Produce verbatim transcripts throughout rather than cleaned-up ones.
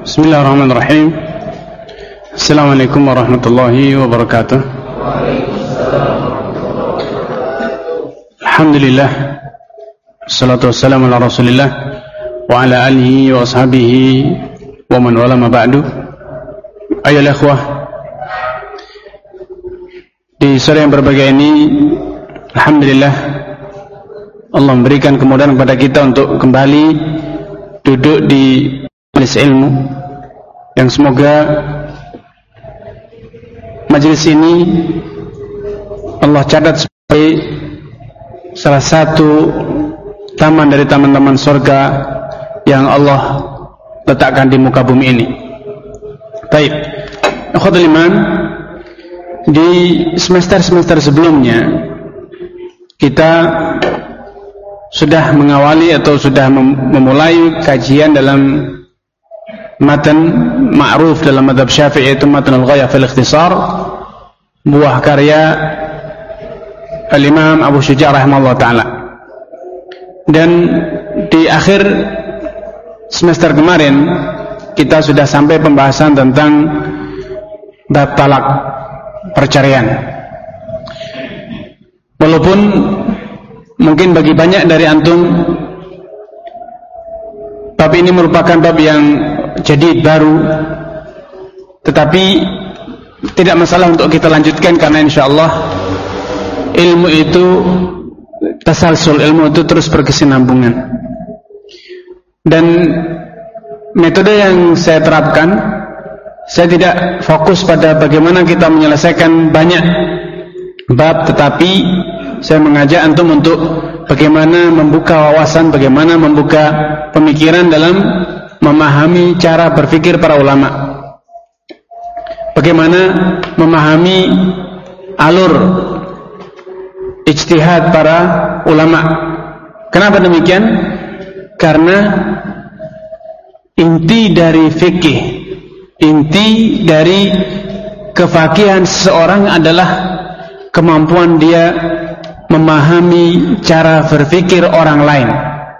Bismillahirrahmanirrahim. Assalamualaikum warahmatullahi wabarakatuh. Alhamdulillah, salatu wassalamu ala rasulillah wa ala alihi wa ashabihi wa man wala ma ba'du. Ayolah ikhwah, di sore yang berbahagia ini alhamdulillah Allah memberikan kemudahan kepada kita untuk kembali duduk di majelis ilmu, yang semoga majelis ini Allah catat sebagai salah satu taman dari taman-taman surga yang Allah letakkan di muka bumi ini. Baik, ikhwatul iman, di semester-semester sebelumnya kita sudah mengawali atau sudah memulai kajian dalam matan ma'ruf dalam mazhab Syafi'i, yaitu matan al-ghayah fil ikhtisar, buah karya Al-Imam Abu Syuja' rahimahullah ta'ala. Dan di akhir semester kemarin kita sudah sampai pembahasan tentang bab talak, perceraian. Walaupun mungkin bagi banyak dari antum bab ini merupakan bab yang jadid, baru, tetapi tidak masalah untuk kita lanjutkan, karena insyaallah ilmu itu tasalsul, ilmu itu terus berkesinambungan. Dan metode yang saya terapkan, saya tidak fokus pada bagaimana kita menyelesaikan banyak bab, tetapi saya mengajak antum untuk bagaimana membuka wawasan, bagaimana membuka pemikiran dalam memahami cara berpikir para ulama, bagaimana memahami alur ijtihad para ulama. Kenapa demikian? Karena inti dari fikih, inti dari kefakihan seseorang adalah kemampuan dia memahami cara berpikir orang lain.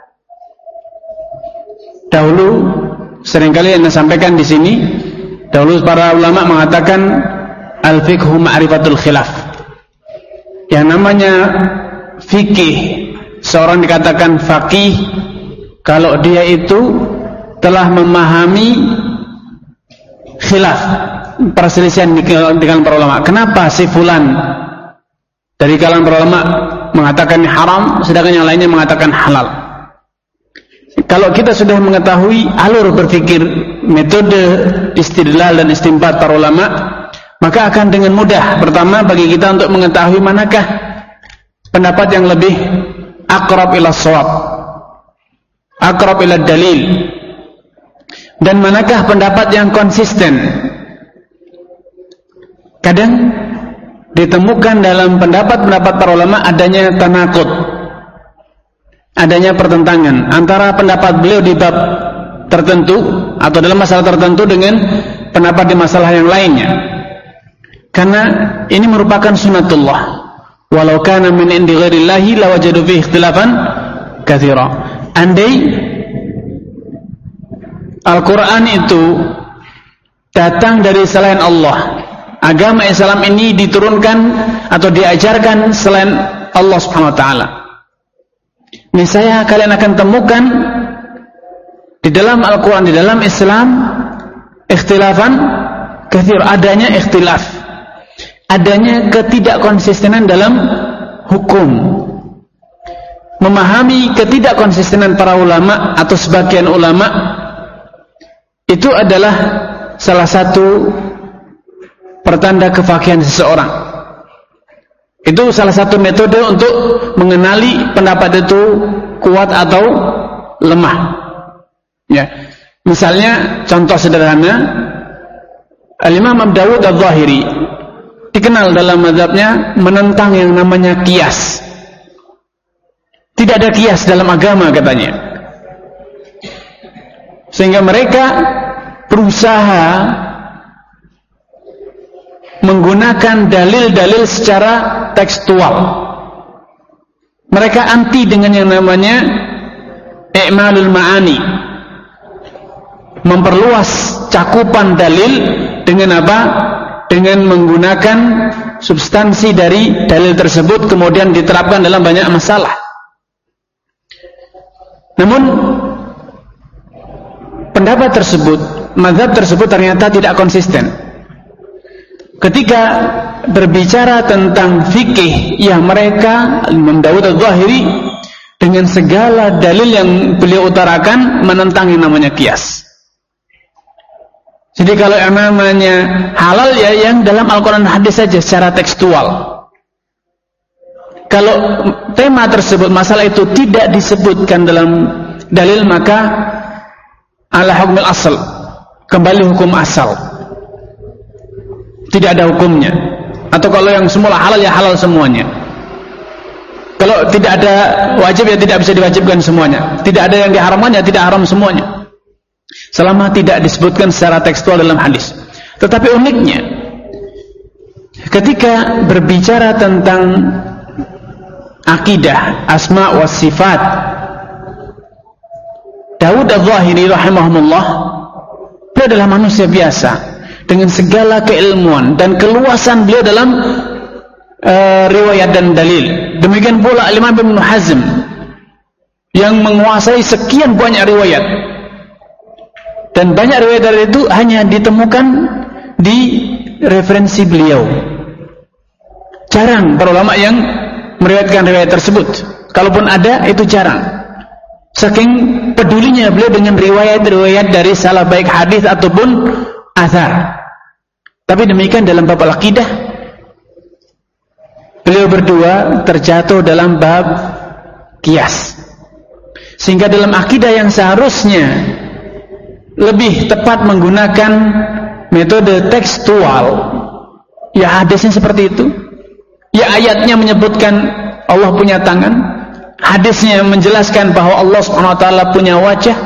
Dahulu seringkali yang saya sampaikan di sini, dahulu para ulama mengatakan al-fiqhu ma'rifatul khilaf. Yang namanya fikih, seorang dikatakan faqih kalau dia itu telah memahami khilaf, perselisihan dengan para ulama. Kenapa si fulan dari kalangan para ulama mengatakan haram, sedangkan yang lainnya mengatakan halal? Kalau kita sudah mengetahui alur berpikir, metode istidlal dan istinbat para ulama, maka akan dengan mudah pertama bagi kita untuk mengetahui manakah pendapat yang lebih aqrab ila shawab, aqrab ila dalil, dan manakah pendapat yang konsisten. Kadang ditemukan dalam pendapat-pendapat para ulama adanya tanaqud, adanya pertentangan antara pendapat beliau di bab tertentu atau dalam masalah tertentu dengan pendapat di masalah yang lainnya. Karena ini merupakan sunatullah. Walau kana min indi ghairillahi lawajadu fihi ikhtilafan katsira. Andai Al-Quran itu datang dari selain Allah, agama Islam ini diturunkan atau diajarkan selain Allah Subhanahu wa taala, niscaya kalian akan temukan di dalam Al-Quran, di dalam Islam, ikhtilafan katsir, adanya ikhtilaf, adanya ketidakkonsistenan dalam hukum. Memahami ketidakkonsistenan para ulama atau sebagian ulama itu adalah salah satu pertanda kefakihan seseorang. Itu salah satu metode untuk mengenali pendapat itu kuat atau lemah. Ya, misalnya contoh sederhana, Al-Imam Abu Dawud Al-Zahiri dikenal dalam mazhabnya menentang yang namanya qiyas. Tidak ada qiyas dalam agama katanya. Sehingga mereka berusaha menggunakan dalil-dalil secara tekstual. Mereka anti dengan yang namanya i'malul ma'ani, memperluas cakupan dalil dengan apa? Dengan menggunakan substansi dari dalil tersebut kemudian diterapkan dalam banyak masalah. Namun pendapat tersebut, mazhab tersebut ternyata tidak konsisten. Ketika berbicara tentang fikih, ya mereka Imam Dawud Al-Zahiri dengan segala dalil yang beliau utarakan menentang yang namanya qiyas. Jadi kalau yang namanya halal ya yang dalam Al-Quran dan hadis saja secara tekstual. Kalau tema tersebut, masalah itu tidak disebutkan dalam dalil, maka ala hukmil asal, kembali hukum asal, tidak ada hukumnya. Atau kalau yang semula halal ya halal semuanya. Kalau tidak ada wajib ya tidak bisa diwajibkan semuanya. Tidak ada yang diharamkan ya tidak haram semuanya, selama tidak disebutkan secara tekstual dalam hadis. Tetapi uniknya, ketika berbicara tentang akidah, asma wa sifat, Dawud Al-Zahiri rahimahumullah, beliau adalah manusia biasa dengan segala keilmuan dan keluasan beliau dalam uh, riwayat dan dalil. Demikian pula Imam Ibnu Hazm yang menguasai sekian banyak riwayat. Dan banyak riwayat dari itu hanya ditemukan di referensi beliau. Jarang para ulama yang meriwayatkan riwayat tersebut. Kalaupun ada, itu jarang. Saking pedulinya beliau dengan riwayat-riwayat dari salah baik hadis ataupun athar. Tapi demikian dalam bab al-aqidah, beliau berdua terjatuh dalam bab qiyas. Sehingga dalam akidah yang seharusnya lebih tepat menggunakan metode tekstual, ya hadisnya seperti itu, ya ayatnya menyebutkan Allah punya tangan, hadisnya menjelaskan bahwa Allah subhanahu wa taala punya wajah,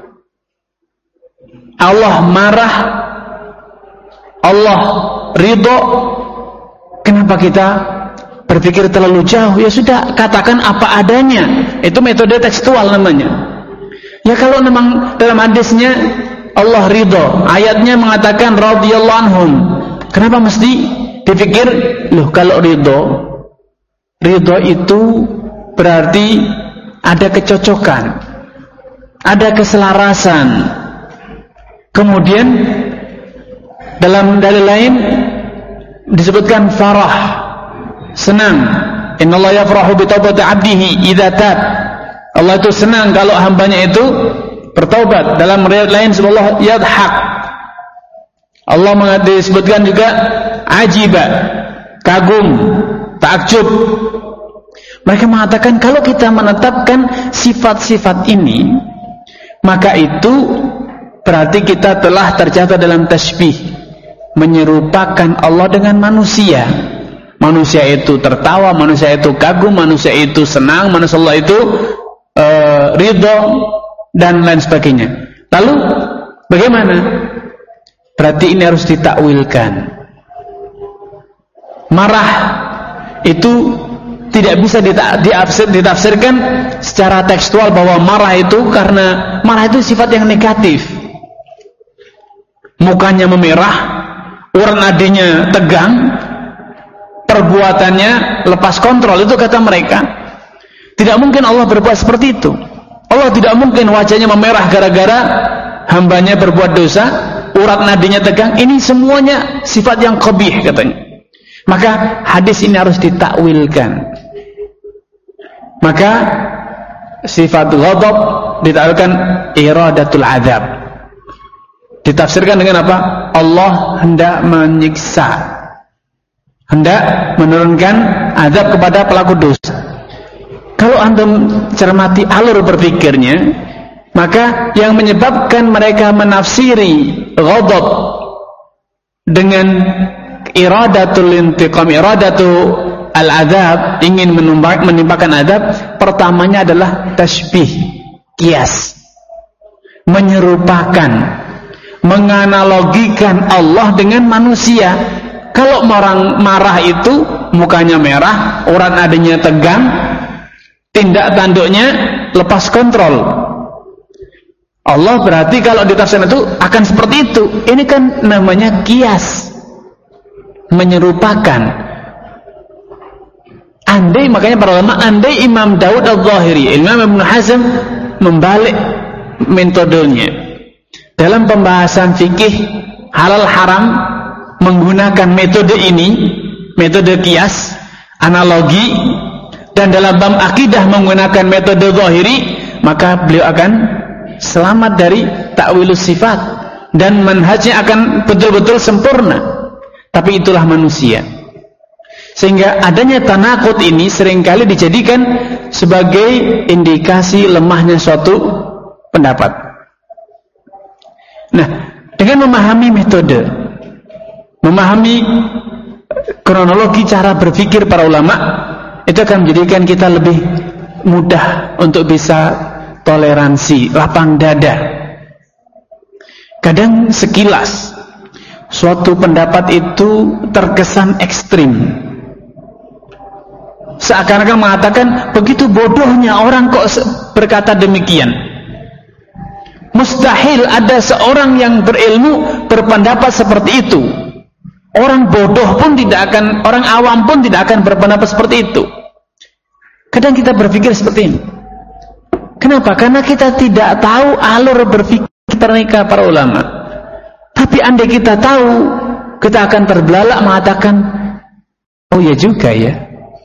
Allah marah, Allah ridho. Kenapa kita berpikir terlalu jauh? Ya sudah, katakan apa adanya. Itu metode tekstual namanya. Ya kalau memang dalam hadisnya Allah ridho, ayatnya mengatakan radhiyallahu anhum, kenapa mesti dipikir loh kalau ridho, ridho itu berarti ada kecocokan, ada keselarasan. Kemudian dalam dalil lain disebutkan farah, senang. Innallaha yafrahu bi taubati 'abdihi idza tab. Allah itu senang kalau hambanya itu bertaubat. Dalam riwayat lain Allah yadhak. Allah disebutkan juga ajiba, kagum, takjub. Mereka mengatakan kalau kita menetapkan sifat-sifat ini, maka itu berarti kita telah terjatuh dalam tasbih, menyerupakan Allah dengan manusia. Manusia itu tertawa, manusia itu kagum, manusia itu senang, manusia Allah itu Uh, ridho dan lain sebagainya. Lalu bagaimana? Berarti ini harus ditakwilkan. Marah itu tidak bisa ditafsir, ditafsirkan secara tekstual bahwa marah itu karena marah itu sifat yang negatif. Mukanya memerah, urat nadinya tegang, perbuatannya lepas kontrol, itu kata mereka. Tidak mungkin Allah berbuat seperti itu. Allah tidak mungkin wajahnya memerah gara-gara hambanya berbuat dosa, urat nadinya tegang. Ini semuanya sifat yang qabih katanya. Maka hadis ini harus ditakwilkan. Maka sifat ghadab ditakwilkan iradatul azab. Ditafsirkan dengan apa? Allah hendak menyiksa, hendak menurunkan azab kepada pelaku dosa. Kalau antum cermati alur berpikirnya, maka yang menyebabkan mereka menafsiri ghadab dengan iradatul intiqam, iradatul al-azab, ingin menimpakan azab, pertamanya adalah tasbih, qiyas, menyerupakan, menganalogikan Allah dengan manusia. Kalau orang marah itu mukanya merah, urat nadinya tegang, tindak tanduknya lepas kontrol. Allah berarti kalau ditafsirkan itu akan seperti itu. Ini kan namanya kias, menyerupakan. Andai, makanya para ulama, andai Imam Daud al-Zahiri, Imam Ibn Hazm membalik metodenya dalam pembahasan fikih halal haram menggunakan metode ini, metode kias, analogi, dan dalam bab akidah menggunakan metode zahiri, maka beliau akan selamat dari takwilus sifat dan manhajnya akan betul-betul sempurna. Tapi itulah manusia. Sehingga adanya tanakut ini seringkali dijadikan sebagai indikasi lemahnya suatu pendapat. Nah, dengan memahami metode, memahami kronologi cara berpikir para ulama, itu akan menjadikan kita lebih mudah untuk bisa toleransi, lapang dada. Kadang sekilas suatu pendapat itu terkesan ekstrim, seakan-akan mengatakan begitu bodohnya orang kok berkata demikian. Mustahil ada seorang yang berilmu berpendapat seperti itu. Orang bodoh pun tidak akan, orang awam pun tidak akan berpendapat seperti itu. Kadang kita berpikir seperti ini. Kenapa? Karena kita tidak tahu alur berpikir mereka para ulama. Tapi andai kita tahu, kita akan terbelalak mengatakan, oh ya juga ya,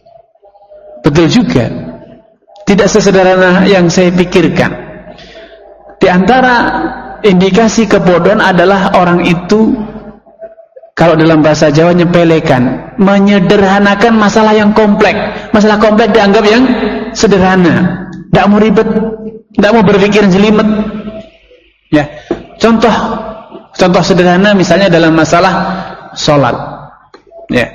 betul juga, tidak sesederhana yang saya pikirkan. Di antara indikasi kebodohan adalah orang itu, kalau dalam bahasa Jawa, nyepelekan, menyederhanakan masalah yang kompleks. Masalah kompleks dianggap yang sederhana, tidak mau ribet, tidak mau berpikir jelimet. Ya, contoh, contoh sederhana misalnya dalam masalah sholat. Ya,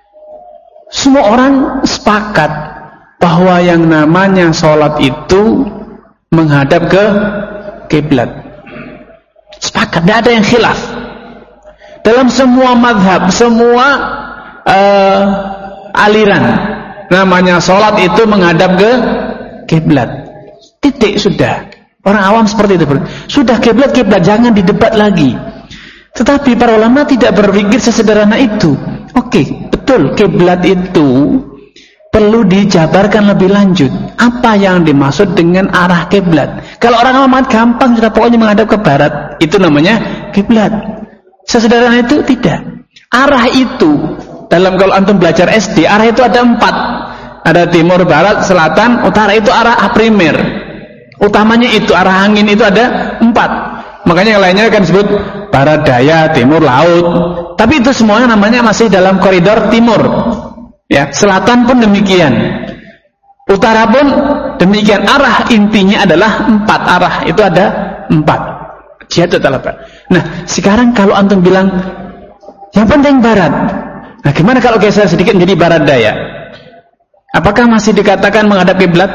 semua orang sepakat bahwa yang namanya sholat itu menghadap ke kiblat. Sepakat, tidak ada yang khilaf. Dalam semua madhab, semua uh, aliran, namanya sholat itu menghadap ke kiblat. Titik, sudah. Orang awam seperti itu. Sudah kiblat, kiblat, jangan didebat lagi. Tetapi para ulama tidak berpikir sesederhana itu. Oke, betul, kiblat itu perlu dijabarkan lebih lanjut. Apa yang dimaksud dengan arah kiblat? Kalau orang awam gampang, sudah pokoknya menghadap ke barat, itu namanya kiblat. Sesederhana itu tidak. Arah itu, dalam kalau antum belajar S D, arah itu ada empat. Ada timur, barat, selatan, utara, itu arah primer. Utamanya itu, arah angin itu ada empat. Makanya yang lainnya kan disebut barat, daya, timur, laut. Tapi itu semuanya namanya masih dalam koridor timur. Ya, selatan pun demikian, utara pun demikian. Arah intinya adalah empat arah, itu ada empat. Jihad adalah. Nah, sekarang kalau antum bilang yang penting barat, nah gimana kalau geser sedikit menjadi barat daya? Apakah masih dikatakan menghadap kiblat?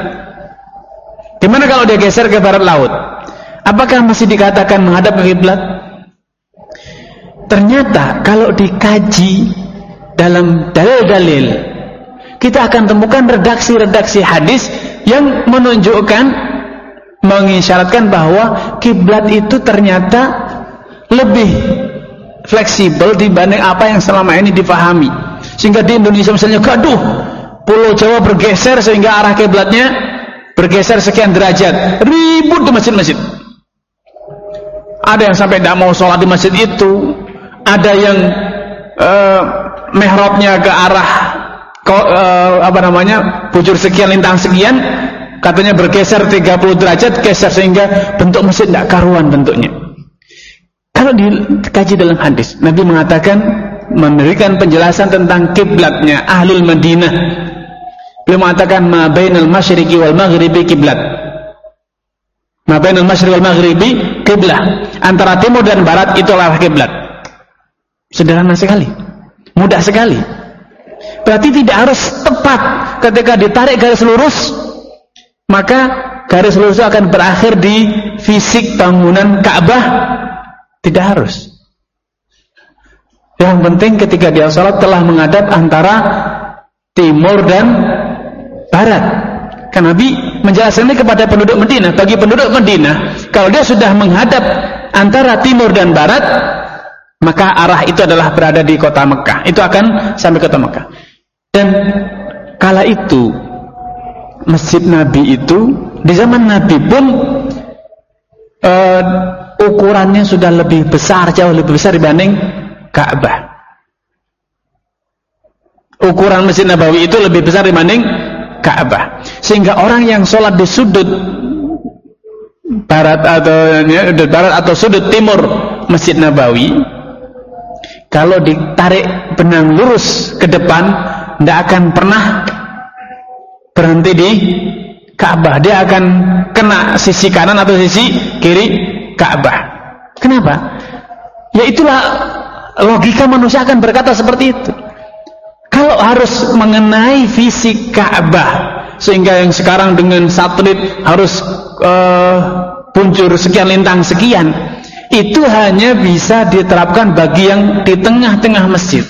Gimana kalau dia geser ke barat laut? Apakah masih dikatakan menghadap ke kiblat? Ternyata kalau dikaji dalam dalil-dalil, kita akan temukan redaksi-redaksi hadis yang menunjukkan, mengisyaratkan bahwa kiblat itu ternyata lebih fleksibel dibanding apa yang selama ini difahami. Sehingga di Indonesia misalnya, gaduh, Pulau Jawa bergeser sehingga arah kiblatnya bergeser sekian derajat, ribut di masjid-masjid. Ada yang sampai tidak mau sholat di masjid itu, ada yang uh, mihrabnya ke arah ko, uh, apa namanya bujur sekian lintang sekian, katanya bergeser tiga puluh derajat, geser sehingga bentuk masjid tidak karuan bentuknya. Kalau dikaji dalam hadis, Nabi mengatakan, memberikan penjelasan tentang kiblatnya Ahlul Madinah. Beliau mengatakan, ma bainal masyriqi wal maghribi kiblat. Ma bainal masyriqi wal maghribi kiblah. Antara timur dan barat itu adalah kiblat. Sederhana sekali, mudah sekali. Berarti tidak harus tepat. Ketika ditarik garis lurus, maka garis lurus akan berakhir di fisik bangunan Ka'bah. Tidak harus. Yang penting ketika dia sholat telah menghadap antara timur dan barat. Kan Nabi menjelaskan ini kepada penduduk Madinah. Bagi penduduk Madinah, kalau dia sudah menghadap antara timur dan barat, maka arah itu adalah berada di kota Mekah. Itu akan sampai kota Mekah. Dan kala itu Masjid Nabi itu di zaman Nabi pun uh, ukurannya sudah lebih besar, jauh lebih besar dibanding Ka'bah. Ukuran Masjid Nabawi itu lebih besar dibanding Ka'bah. Sehingga orang yang sholat di sudut barat atau ya, barat atau sudut timur Masjid Nabawi, kalau ditarik benang lurus ke depan, tidak akan pernah berhenti di Ka'bah. Dia akan kena sisi kanan atau sisi kiri Ka'bah. Kenapa? Ya itulah logika manusia akan berkata seperti itu. Kalau harus mengenai fisik Ka'bah, sehingga yang sekarang dengan satelit harus uh, punjur sekian lintang sekian, itu hanya bisa diterapkan bagi yang di tengah-tengah masjid.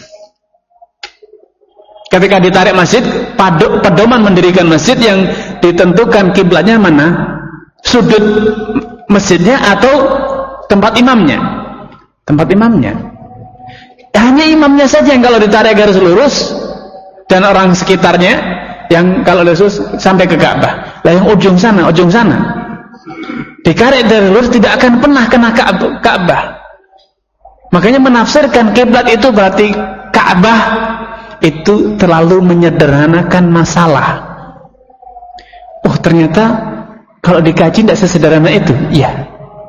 Ketika ditarik masjid, pedoman mendirikan masjid yang ditentukan kiblatnya mana? Sudut masjidnya atau tempat imamnya? Tempat imamnya. Hanya imamnya saja yang kalau ditarik garis lurus, dan orang sekitarnya yang kalau lurus sampai ke Ka'bah. Lah yang ujung sana, ujung sana ditarik dari lurus tidak akan pernah kena Ka'bah. Makanya menafsirkan kiblat itu berarti Ka'bah itu terlalu menyederhanakan masalah. Oh ternyata kalau dikaji tidak sesederhana itu. Iya.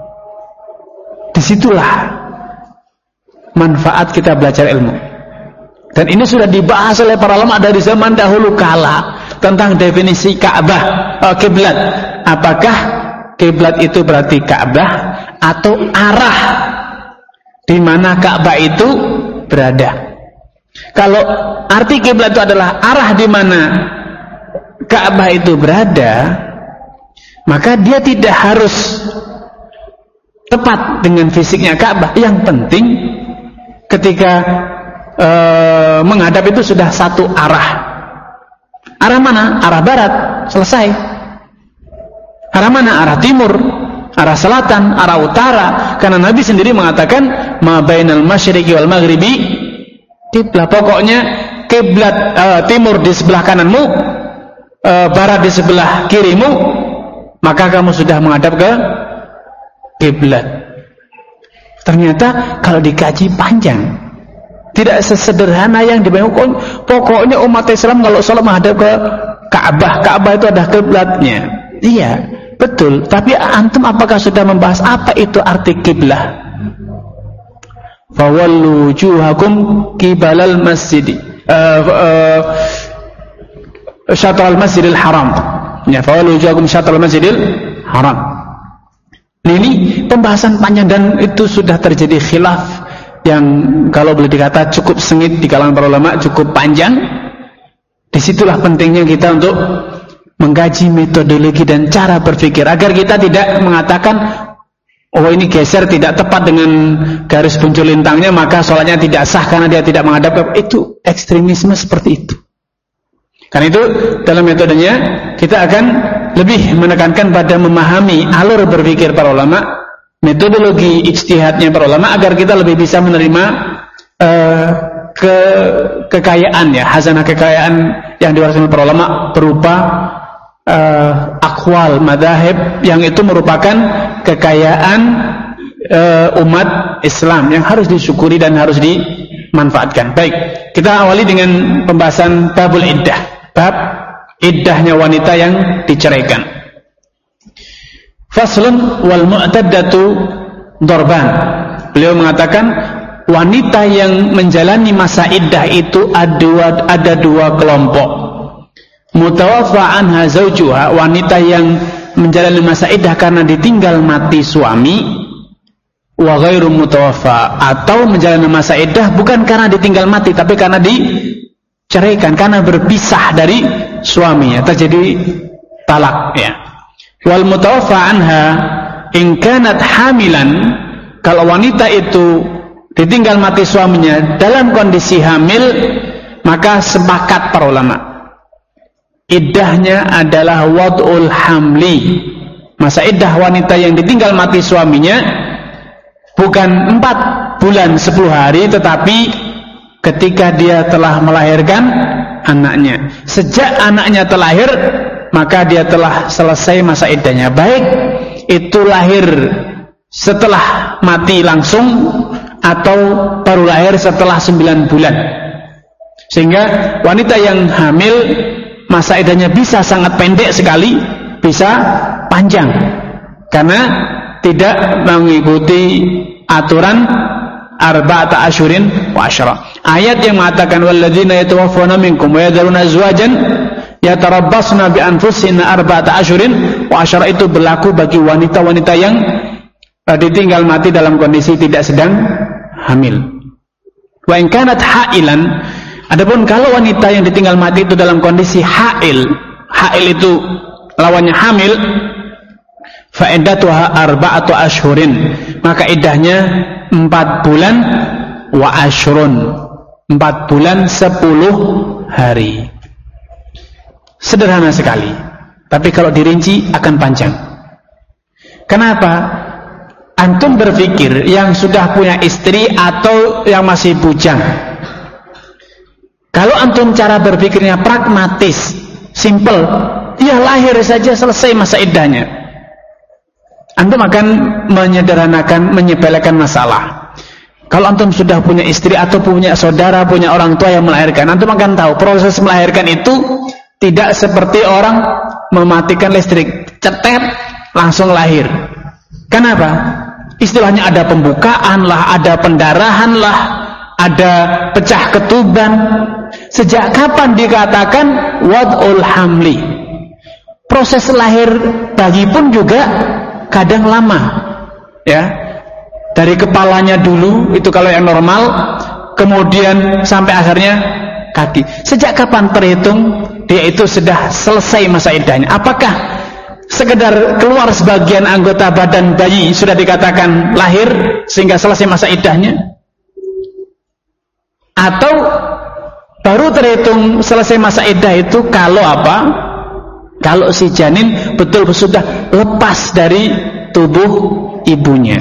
Disitulah manfaat kita belajar ilmu. Dan ini sudah dibahas oleh para ulama dari zaman dahulu kala tentang definisi Ka'bah, uh, kiblat. Apakah kiblat itu berarti Ka'bah atau arah di mana Ka'bah itu berada? Kalau arti kiblat itu adalah arah di mana Ka'bah itu berada, maka dia tidak harus tepat dengan fisiknya Ka'bah. Yang penting ketika e, menghadap itu sudah satu arah. Arah mana? Arah barat. Selesai. Arah mana? Arah timur, arah selatan, arah utara. Karena Nabi sendiri mengatakan ma bainal masyriqi wal maghribi kiblat. Pokoknya kiblat e, timur di sebelah kananmu, e, barat di sebelah kirimu, maka kamu sudah menghadap ke kiblat. Ternyata kalau dikaji panjang, tidak sesederhana yang dibayangkan. Pokoknya umat Islam kalau sholat menghadap ke Ka'bah, Ka'bah itu ada kiblatnya. Iya, betul. Tapi antum apakah sudah membahas apa itu arti kiblah? Fawallu wujuhakum qibalal masjid, uh, uh, syatral masjidil haram. Ya, fawallu wujuhakum syatral masjidil haram. Ini pembahasan panjang dan itu sudah terjadi khilaf yang kalau boleh dikata cukup sengit di kalangan para ulama, cukup panjang. Disitulah pentingnya kita untuk mengkaji metodologi dan cara berpikir agar kita tidak mengatakan oh ini geser tidak tepat dengan garis punjul lintangnya maka sholatnya tidak sah karena dia tidak menghadap ke itu. Ekstremisme seperti itu. Karena itu dalam metodenya kita akan lebih menekankan pada memahami alur berpikir para ulama, metodologi ijtihadnya para ulama agar kita lebih bisa menerima uh, ke kekayaan ya, hazanah kekayaan yang diwariskan para ulama berupa uh, akwal madzhab yang itu merupakan kekayaan uh, umat Islam yang harus disyukuri dan harus dimanfaatkan. Baik, kita awali dengan pembahasan babul iddah. Bab iddahnya wanita yang diceraikan. Faslun wal mu'taddatu dorban. Beliau mengatakan wanita yang menjalani masa iddah itu ada dua, ada dua kelompok. Mutawaffa anha zawjuha, wanita yang menjalani masa iddah karena ditinggal mati suami. Wa ghairu mutawaffa, atau menjalani masa iddah bukan karena ditinggal mati tapi karena diceraikan, karena berpisah dari suaminya, terjadi talak ya. Wal mutawaffa anha in kanat hamilan, kalau wanita itu ditinggal mati suaminya dalam kondisi hamil, maka sepakat para ulama iddahnya adalah wad'ul hamli. Masa iddah wanita yang ditinggal mati suaminya bukan empat bulan sepuluh hari, tetapi ketika dia telah melahirkan anaknya. Sejak anaknya terlahir, maka dia telah selesai masa iddahnya. Baik itu lahir setelah mati langsung atau baru lahir setelah sembilan bulan. Sehingga wanita yang hamil masa iddahnya bisa sangat pendek sekali, bisa panjang, karena tidak mengikuti aturan arba'ata asyurin wa asyara. Ayat yang mengatakan walladzina yatawaffawna minkum wa yadharuna azwajan yatarabbasna bi anfusihinna arba'ata asyurin wa asyara itu berlaku bagi wanita-wanita yang ditinggal mati dalam kondisi tidak sedang hamil. Wa in kanat hailan, adapun kalau wanita yang ditinggal mati itu dalam kondisi hail, hail itu lawannya hamil, fa iddatuha arba'atu ashhurin, maka iddahnya empat bulan wa ashrun, empat bulan sepuluh hari. Sederhana sekali, tapi kalau dirinci akan panjang. Kenapa? Antum berpikir yang sudah punya istri atau yang masih bujang, kalau antum cara berpikirnya pragmatis, simple, ya lahir saja selesai masa iddahnya, antum akan menyederhanakan, menyepelekan masalah. Kalau antum sudah punya istri atau punya saudara, punya orang tua yang melahirkan, antum akan tahu proses melahirkan itu tidak seperti orang mematikan listrik, cetet langsung lahir. Kenapa? Istilahnya ada pembukaan lah, ada pendarahan lah, ada pecah ketuban. Sejak kapan dikatakan wad'ul hamli? Proses lahir bayi pun juga kadang lama, ya. Dari kepalanya dulu, itu kalau yang normal, kemudian sampai akhirnya kaki. Sejak kapan terhitung dia itu sudah selesai masa iddahnya? Apakah sekedar keluar sebagian anggota badan bayi sudah dikatakan lahir sehingga selesai masa iddahnya? Atau baru terhitung selesai masa iddah itu kalau apa? Kalau si janin betul sudah lepas dari tubuh ibunya.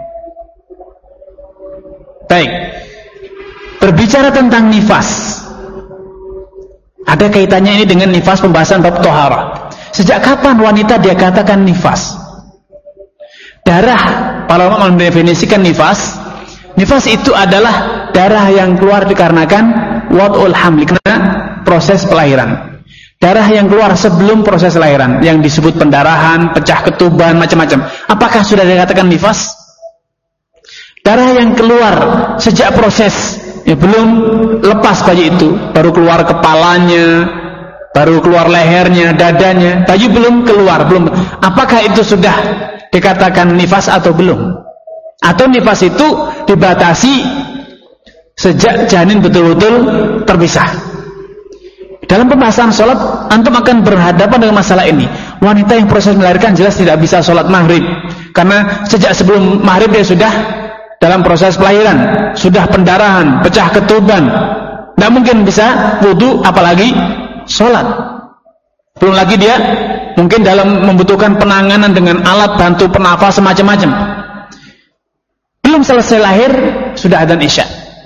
Baik. Berbicara tentang nifas, ada kaitannya ini dengan nifas, pembahasan bab toharah. Sejak kapan wanita dia katakan nifas? Darah, para ulama mendefinisikan nifas. Nifas itu adalah darah yang keluar dikarenakan wad'ul hamli, karena proses pelahiran. Darah yang keluar sebelum proses lahiran, yang disebut pendarahan, pecah ketuban, macam-macam. Apakah sudah dikatakan nifas? Darah yang keluar sejak proses, ya belum lepas bayi itu, baru keluar kepalanya, baru keluar lehernya, dadanya, bayi belum keluar, belum. Apakah itu sudah dikatakan nifas atau belum? Atau nifas itu dibatasi sejak janin betul-betul terpisah? Dalam pembahasan sholat, antum akan berhadapan dengan masalah ini. Wanita yang proses melahirkan jelas tidak bisa sholat maghrib, karena sejak sebelum maghrib dia sudah dalam proses pelahiran, sudah pendarahan, pecah ketuban, tidak mungkin bisa wudu apalagi sholat. Belum lagi dia mungkin dalam membutuhkan penanganan dengan alat bantu pernafas semacam-macam. Belum selesai lahir sudah adzan isya.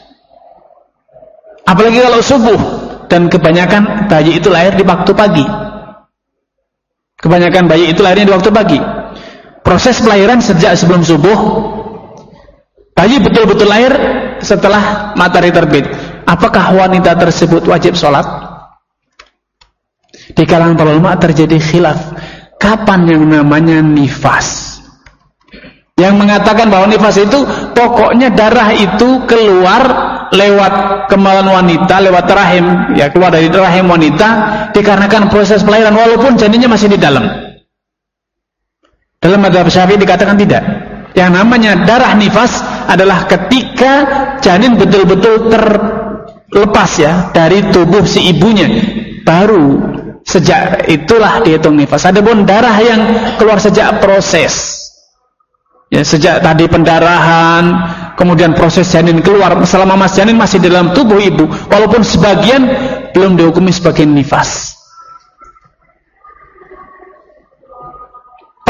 Apalagi kalau subuh, dan kebanyakan bayi itu lahir di waktu pagi. Kebanyakan bayi itu lahirnya di waktu pagi. Proses pelahiran sejak sebelum subuh, bayi betul-betul lahir setelah matahari terbit. Apakah wanita tersebut wajib sholat? Di kalangan para ulama terjadi khilaf. Kapan yang namanya nifas? Yang mengatakan bahwa nifas itu pokoknya darah itu keluar lewat kemaluan wanita, lewat rahim, ya keluar dari rahim wanita dikarenakan proses pelahiran walaupun janinnya masih di dalam. Dalam mazhab Syafi'i dikatakan tidak. Yang namanya darah nifas adalah ketika janin betul-betul terlepas ya dari tubuh si ibunya, baru sejak itulah dihitung nifas. Adapun darah yang keluar sejak proses, ya sejak tadi pendarahan, kemudian proses janin keluar, selama mas janin masih dalam tubuh ibu, walaupun sebagian belum dihukumi sebagai nifas.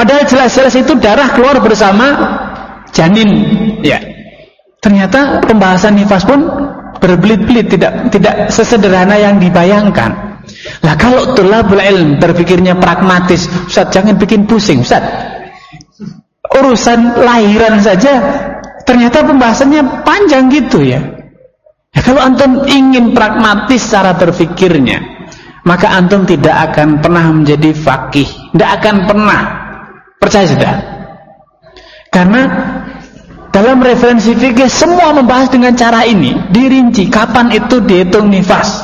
Padahal jelas-jelas itu darah keluar bersama janin. Ya. Ternyata pembahasan nifas pun berbelit-belit, tidak tidak sesederhana yang dibayangkan. Lah kalau tulabul ilm berpikirnya pragmatis, Ustaz jangan bikin pusing, Ustaz. Urusan lahiran saja ternyata pembahasannya panjang gitu ya. Ya kalau antum ingin pragmatis cara berpikirnya, maka antum tidak akan pernah menjadi faqih, tidak akan pernah, percaya sudah. Karena dalam referensi fikih semua membahas dengan cara ini, dirinci kapan itu dihitung nifas.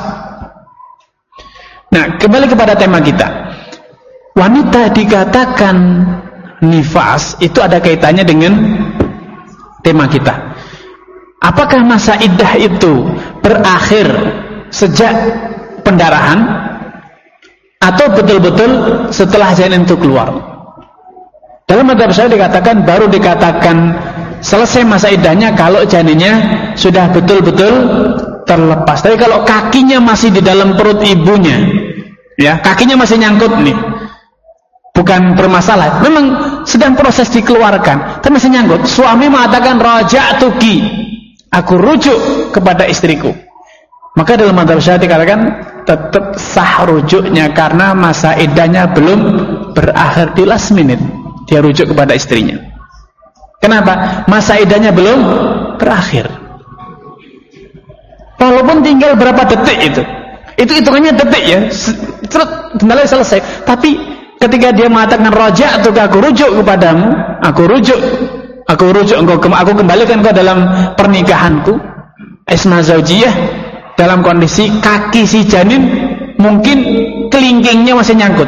Nah, kembali kepada tema kita. Wanita dikatakan nifas itu ada kaitannya dengan tema kita. Apakah masa iddah itu berakhir sejak pendarahan atau betul-betul setelah janin itu keluar? Dalam madzhab Syafi'i dikatakan baru dikatakan selesai masa iddahnya kalau janinnya sudah betul-betul terlepas. Tapi kalau kakinya masih di dalam perut ibunya, ya, kakinya masih nyangkut nih, bukan bermasalah, memang sedang proses dikeluarkan, tapi masih nyangkut. Suami mengatakan raja'tuki, aku rujuk kepada istriku. Maka dalam madzhab Syafi'i dikatakan tetap sah rujuknya karena masa iddahnya belum berakhir, di last minute dia rujuk kepada istrinya. Kenapa? Masa iddahnya belum berakhir. Walaupun tinggal berapa detik itu. Itu hitungannya detik ya. Terus bentar selesai. Tapi ketika dia mengatakan raja atau aku rujuk kepadamu, aku rujuk, aku rujuk engkau, aku kembalikan engkau dalam pernikahanku. Isma zaujiyah, dalam kondisi kaki si janin mungkin kelingkingnya masih nyangkut.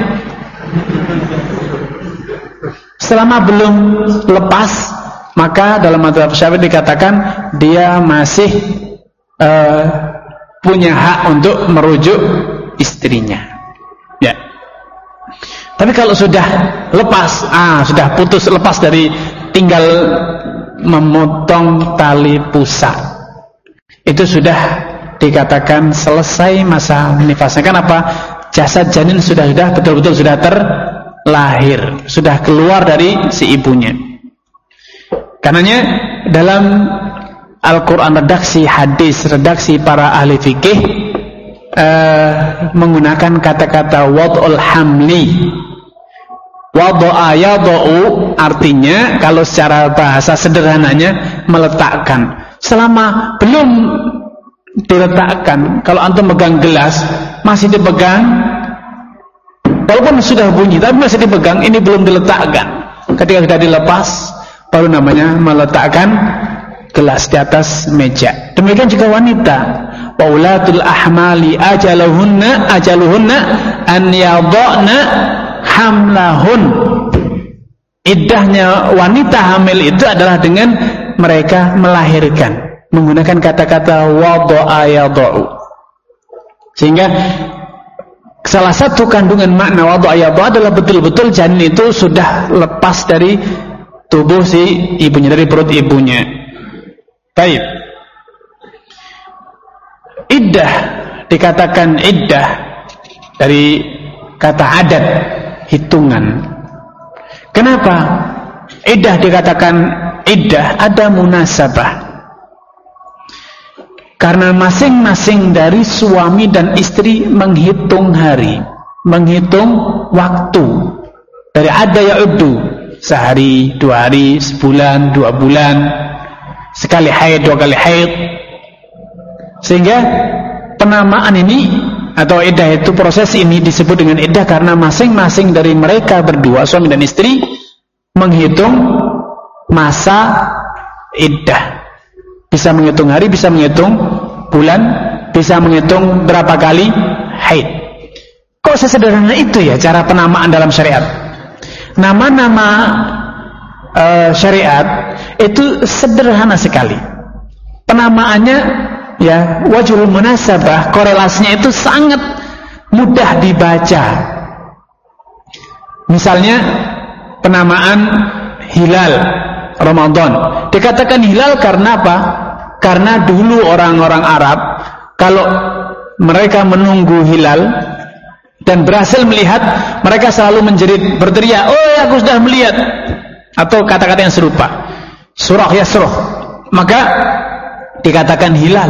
Selama belum lepas, maka dalam madzhab Syafi'i dikatakan dia masih uh, punya hak untuk merujuk istrinya. Ya. Tapi kalau sudah lepas, ah sudah putus, lepas dari tinggal memotong tali pusat, itu sudah dikatakan selesai masa nifasnya. Kenapa? Jasad janin sudah sudah betul-betul sudah terlahir, sudah keluar dari si ibunya. Karenanya dalam Al-Quran redaksi hadis, redaksi para ahli fikih uh, menggunakan kata-kata wad'ul hamli. Wad'a yad'u artinya kalau secara bahasa sederhananya meletakkan. Selama belum diletakkan, kalau antum megang gelas masih dipegang, walaupun sudah bunyi tapi masih dipegang, ini belum diletakkan. Ketika sudah dilepas baru namanya meletakkan gelas di atas meja. Demikian juga wanita. Wa ulatul ahmali ajaluhunna ajaluhunna an yadhna hamlahun. Iddahnya wanita hamil itu adalah dengan mereka melahirkan, menggunakan kata-kata wad'a yad'u. Sehingga salah satu kandungan makna wad'a yad'u adalah betul-betul janin itu sudah lepas dari tubuh si ibunya, dari perut ibunya. Baik. Iddah dikatakan iddah dari kata adat, hitungan. Kenapa iddah dikatakan iddah? Ada munasabah. Karena masing-masing dari suami dan istri menghitung hari, menghitung waktu. Dari ada ya'uddu, sehari, dua hari, sebulan, dua bulan, sekali haid, dua kali haid. Sehingga penamaan ini atau iddah itu, proses ini disebut dengan iddah karena masing-masing dari mereka berdua, suami dan istri, menghitung masa iddah. Bisa menghitung hari, bisa menghitung bulan, bisa menghitung berapa kali haid. Kok sesederhana itu ya cara penamaan dalam syariat? Nama-nama uh, syariat itu sederhana sekali. Penamaannya ya wajhul munasabah, korelasinya itu sangat mudah dibaca. Misalnya penamaan hilal Ramadan. Dikatakan hilal karena apa? Karena dulu orang-orang Arab kalau mereka menunggu hilal dan berhasil melihat, mereka selalu menjerit, berteriak, oh ya aku sudah melihat, atau kata-kata yang serupa, surah ya surah, maka dikatakan hilal.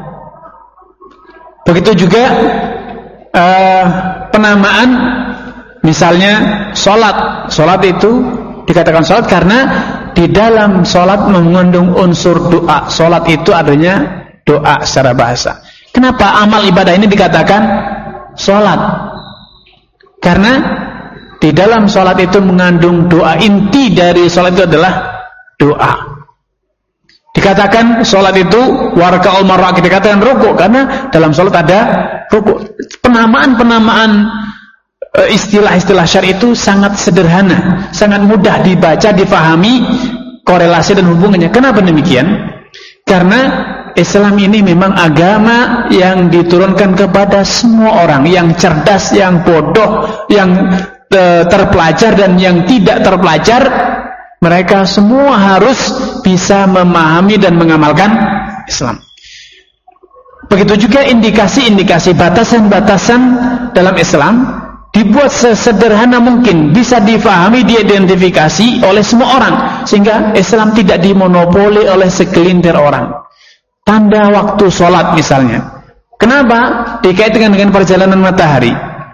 Begitu juga uh, penamaan, misalnya sholat. Sholat itu dikatakan sholat karena di dalam sholat mengandung unsur doa. Sholat itu adanya doa secara bahasa. Kenapa amal ibadah ini dikatakan sholat? Karena di dalam sholat itu mengandung doa. Inti dari sholat itu adalah doa. Dikatakan sholat itu warka'ul marra', dikatakan rukuk karena dalam sholat ada rukuk. Penamaan-penamaan istilah-istilah syar'i itu sangat sederhana, sangat mudah dibaca, difahami korelasi dan hubungannya. Kenapa demikian? Karena Islam ini memang agama yang diturunkan kepada semua orang, yang cerdas, yang bodoh, yang terpelajar dan yang tidak terpelajar. Mereka semua harus bisa memahami dan mengamalkan Islam. Begitu juga indikasi-indikasi, batasan-batasan dalam Islam dibuat sesederhana mungkin, bisa difahami, diidentifikasi oleh semua orang, sehingga Islam tidak dimonopoli oleh segelintir orang. Tanda waktu sholat misalnya, kenapa dikaitkan dengan perjalanan matahari?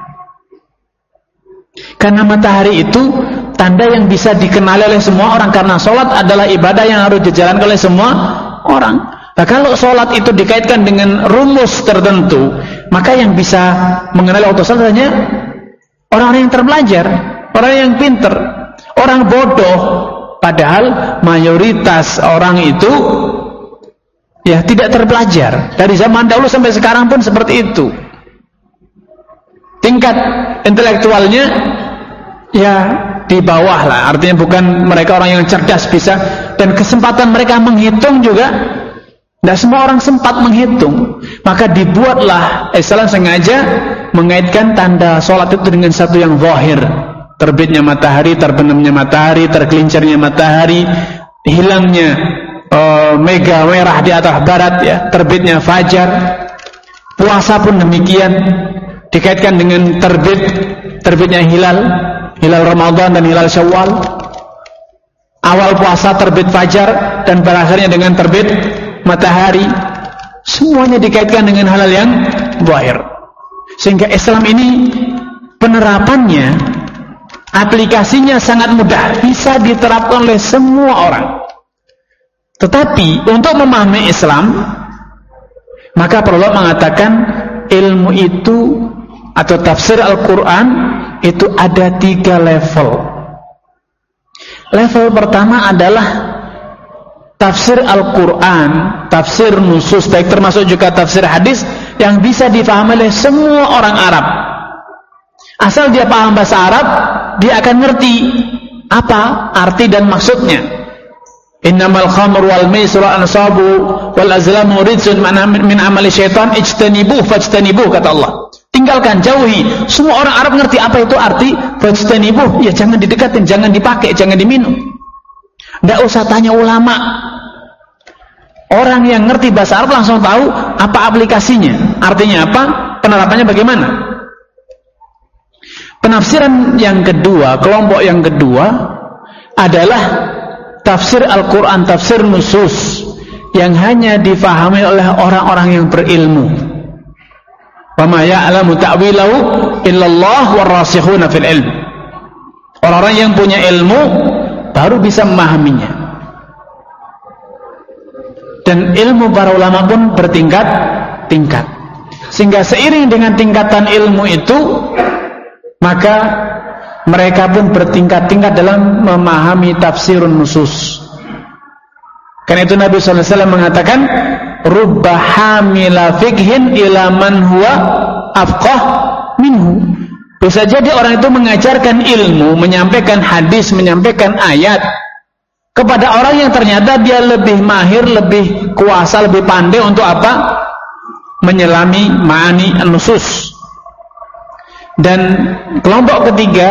Karena matahari itu tanda yang bisa dikenali oleh semua orang, karena sholat adalah ibadah yang harus dijalankan oleh semua orang. Nah, kalau sholat itu dikaitkan dengan rumus tertentu, maka yang bisa mengenali waktu sholat hanya orang-orang yang terpelajar, orang yang pinter. Orang bodoh, padahal mayoritas orang itu ya tidak terpelajar. Dari zaman dahulu sampai sekarang pun seperti itu. Tingkat intelektualnya ya di bawah lah, artinya bukan mereka orang yang cerdas bisa, dan kesempatan mereka menghitung juga tidak semua orang sempat menghitung. Maka dibuatlah Islam sengaja mengaitkan tanda sholat itu dengan satu yang zahir, terbitnya matahari, terbenamnya matahari, tergelincirnya matahari, hilangnya uh, mega merah di atas barat, ya, terbitnya fajar. Puasa pun demikian, dikaitkan dengan terbit terbitnya hilal, hilal Ramadan dan hilal Syawal. Awal puasa terbit fajar dan berakhirnya dengan terbit matahari. Semuanya dikaitkan dengan hal-hal yang zahir. Sehingga Islam ini penerapannya, aplikasinya sangat mudah, bisa diterapkan oleh semua orang. Tetapi untuk memahami Islam, maka perlu mengatakan ilmu itu atau tafsir Al-Quran itu ada tiga level. Level pertama adalah tafsir Al-Quran, tafsir nusus, baik termasuk juga tafsir hadis, yang bisa difahami oleh semua orang Arab. Asal dia paham bahasa Arab, dia akan ngerti apa arti dan maksudnya. Innamal khamru wal maisru wal ansabu wal azlamu rijsun min amali syaitan ijtanibuh fajtanibuh, kata Allah. Tinggalkan, jauhi. Semua orang Arab ngerti apa itu arti fajtanibuh, ya jangan didekatin, jangan dipakai, jangan diminum. Tidak usah tanya ulama. Orang yang ngerti bahasa Arab langsung tahu apa aplikasinya, artinya apa, penerapannya bagaimana. Penafsiran yang kedua, kelompok yang kedua adalah tafsir Al-Quran, tafsir nusus, yang hanya difahami oleh orang-orang yang berilmu. Wa ma ya'lamu ta'wilahu illallah warrasikhuna fil ilm. Orang-orang yang punya ilmu baru bisa memahaminya. Dan ilmu para ulama pun bertingkat-tingkat. Sehingga seiring dengan tingkatan ilmu itu, maka mereka pun bertingkat-tingkat dalam memahami tafsirun nusus. Karena itu Nabi sallallahu alaihi wasallam mengatakan, rubba hamila fiqhin ila man huwa afqah minhu. Bisa jadi orang itu mengajarkan ilmu, menyampaikan hadis, menyampaikan ayat kepada orang yang ternyata dia lebih mahir, lebih kuasa, lebih pandai untuk apa? Menyelami ma'ani an-nusus. Dan kelompok ketiga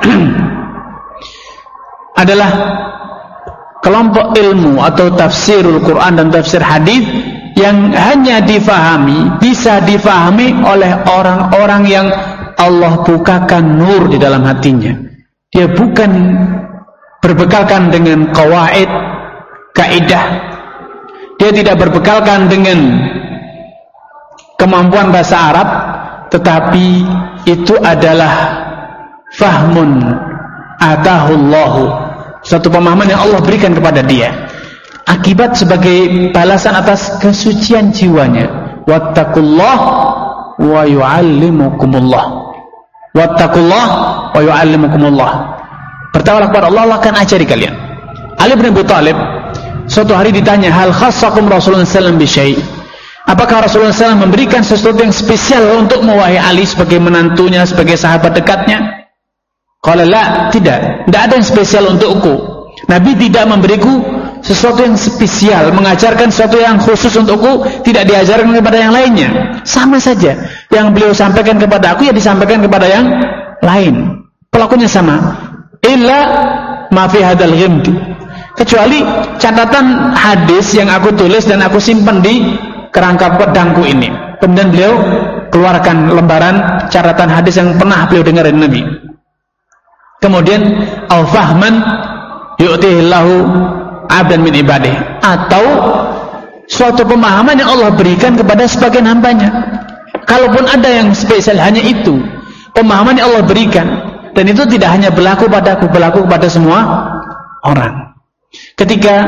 adalah kelompok ilmu atau tafsirul Quran dan tafsir hadis yang hanya difahami, bisa difahami oleh orang-orang yang Allah bukakan nur di dalam hatinya. Dia bukan berbekalkan dengan qawaid, kaidah. Dia tidak berbekalkan dengan kemampuan bahasa Arab, tetapi itu adalah fahmun atahullahu, suatu pemahaman yang Allah berikan kepada dia, akibat sebagai balasan atas kesucian jiwanya. Wattaqullah wa yu'allimukumullah. Wattaqullah wa yu'allimukumullah. Bertakwalah kepada Allah, Allah akan ajari kalian. Ali bin Abi Thalib suatu hari ditanya, hal khassakum Rasulullah sallallahu alaihi wasallam bi syai'? Apakah Rasulullah sallallahu alaihi wasallam memberikan sesuatu yang spesial untuk wahai Ali sebagai menantunya, sebagai sahabat dekatnya? Qala la, tidak. Tidak ada yang spesial untukku. Nabi tidak memberiku sesuatu yang spesial, mengajarkan sesuatu yang khusus untukku, tidak diajarkan kepada yang lainnya. Sama saja. Yang beliau sampaikan kepada aku, ya disampaikan kepada yang lain. Pelakunya sama. Illa ma fi hadzal ghimd. Kecuali catatan hadis yang aku tulis dan aku simpan di kerangka pedangku ini. Kemudian beliau keluarkan lembaran catatan hadis yang pernah beliau dengar dari Nabi. Kemudian al-fahman yu'tihillahu 'abdan min ibadih, atau suatu pemahaman yang Allah berikan kepada sebagian hambanya. Kalaupun ada yang spesial, hanya itu pemahaman yang Allah berikan, dan itu tidak hanya berlaku padaku, berlaku kepada semua orang. Ketika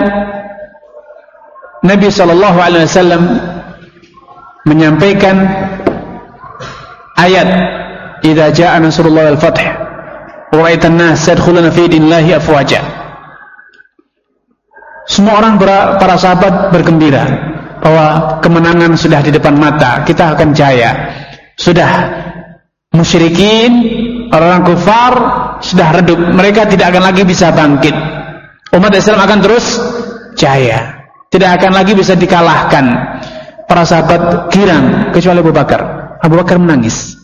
Nabi shallallahu alaihi wasallam menyampaikan ayat idza jaa nasrullah wal fath wa ra'aitan nas yadkhuluna fi dinillahi afwaja, semua orang, para sahabat bergembira bahwa kemenangan sudah di depan mata, kita akan jaya. Sudah musyrikin, orang-orang kufar sudah redup, mereka tidak akan lagi bisa bangkit. Umat Islam akan terus jaya, tidak akan lagi bisa dikalahkan. Para sahabat girang, kecuali Abu Bakar. Abu Bakar menangis.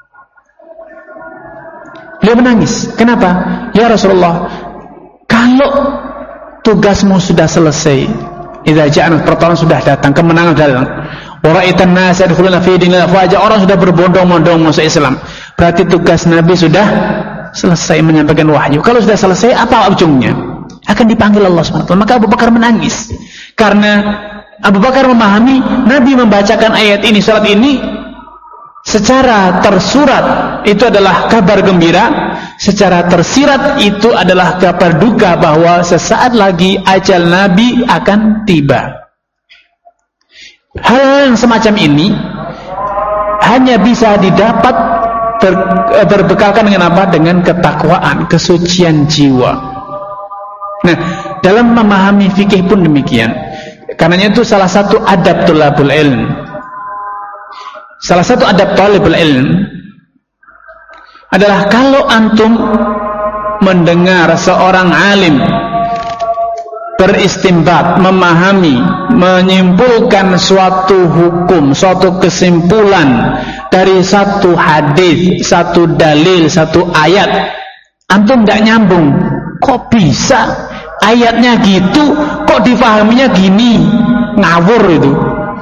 Beliau menangis. Kenapa? Ya Rasulullah, kalau tugasmu sudah selesai, idza ja'ana, pertolongan sudah datang, kemenangan sudah datang, wa ra'aitan nas yadkhuluna fi dinillahi afwaja, orang sudah berbondong-bondong masuk Islam, berarti tugas Nabi sudah selesai menyampaikan wahyu. Kalau sudah selesai, apa ujungnya? Akan dipanggil Allah subhanahu wa taala. Maka Abu Bakar menangis, karena Abu Bakar memahami Nabi membacakan ayat ini, surat ini secara tersurat itu adalah kabar gembira, secara tersirat itu adalah kabar duka bahwa sesaat lagi ajal Nabi akan tiba. Hal yang semacam ini hanya bisa didapat ber, berbekalkan dengan apa? Dengan ketakwaan, kesucian jiwa. Nah, dalam memahami fikih pun demikian. Karenanya itu salah satu adab thalabul ilm. Salah satu adab thalabul ilm adalah kalau antum mendengar seorang alim beristimbat, memahami, menyimpulkan suatu hukum, suatu kesimpulan dari satu hadis, satu dalil, satu ayat, antum tidak nyambung. Kok bisa ayatnya gitu, kok difahaminya gini? Ngawur itu.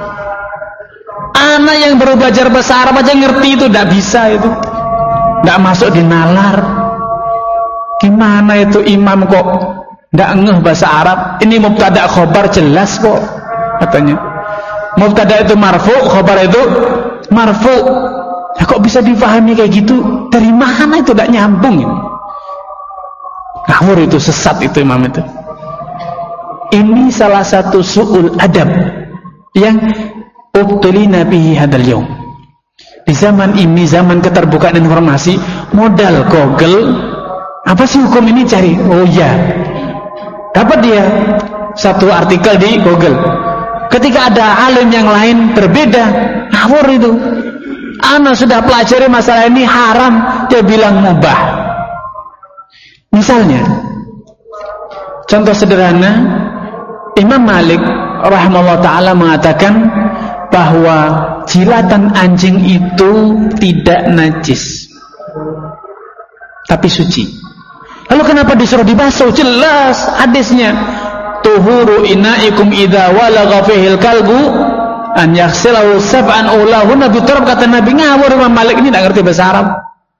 Anak yang baru belajar bahasa Arab aja ngerti itu, tidak bisa itu, tidak masuk di nalar. Gimana itu imam kok tidak ngeh bahasa Arab? Ini mubtada khobar jelas kok katanya. Mubtada itu marfu, khobar itu marfu. Ya, kok bisa difahami kayak gitu? Dari mana itu? Tidak nyambung ini. Ngawur itu, sesat itu imam itu. Ini salah satu su'ul adab yang ubtulina bihi hadal yaum. Di zaman ini, zaman keterbukaan informasi, modal Google, apa sih hukum ini, cari, oh ya, dapat dia satu artikel di Google. Ketika ada alim yang lain berbeda, ngawur itu. Ana sudah pelajari masalah ini haram, dia bilang mubah. Misalnya, contoh sederhana, Imam Malik rahimahullah ta'ala mengatakan bahwa jilatan anjing itu tidak najis, tapi suci. Lalu kenapa disuruh dibasuh? Jelas hadisnya, tuhuru inaikum idza walagha fihil kalbu an yaghsilahu sab'an ulahunna biturab, kata Nabi. Ngawur Imam Malik ini tidak ngerti bahasa Arab.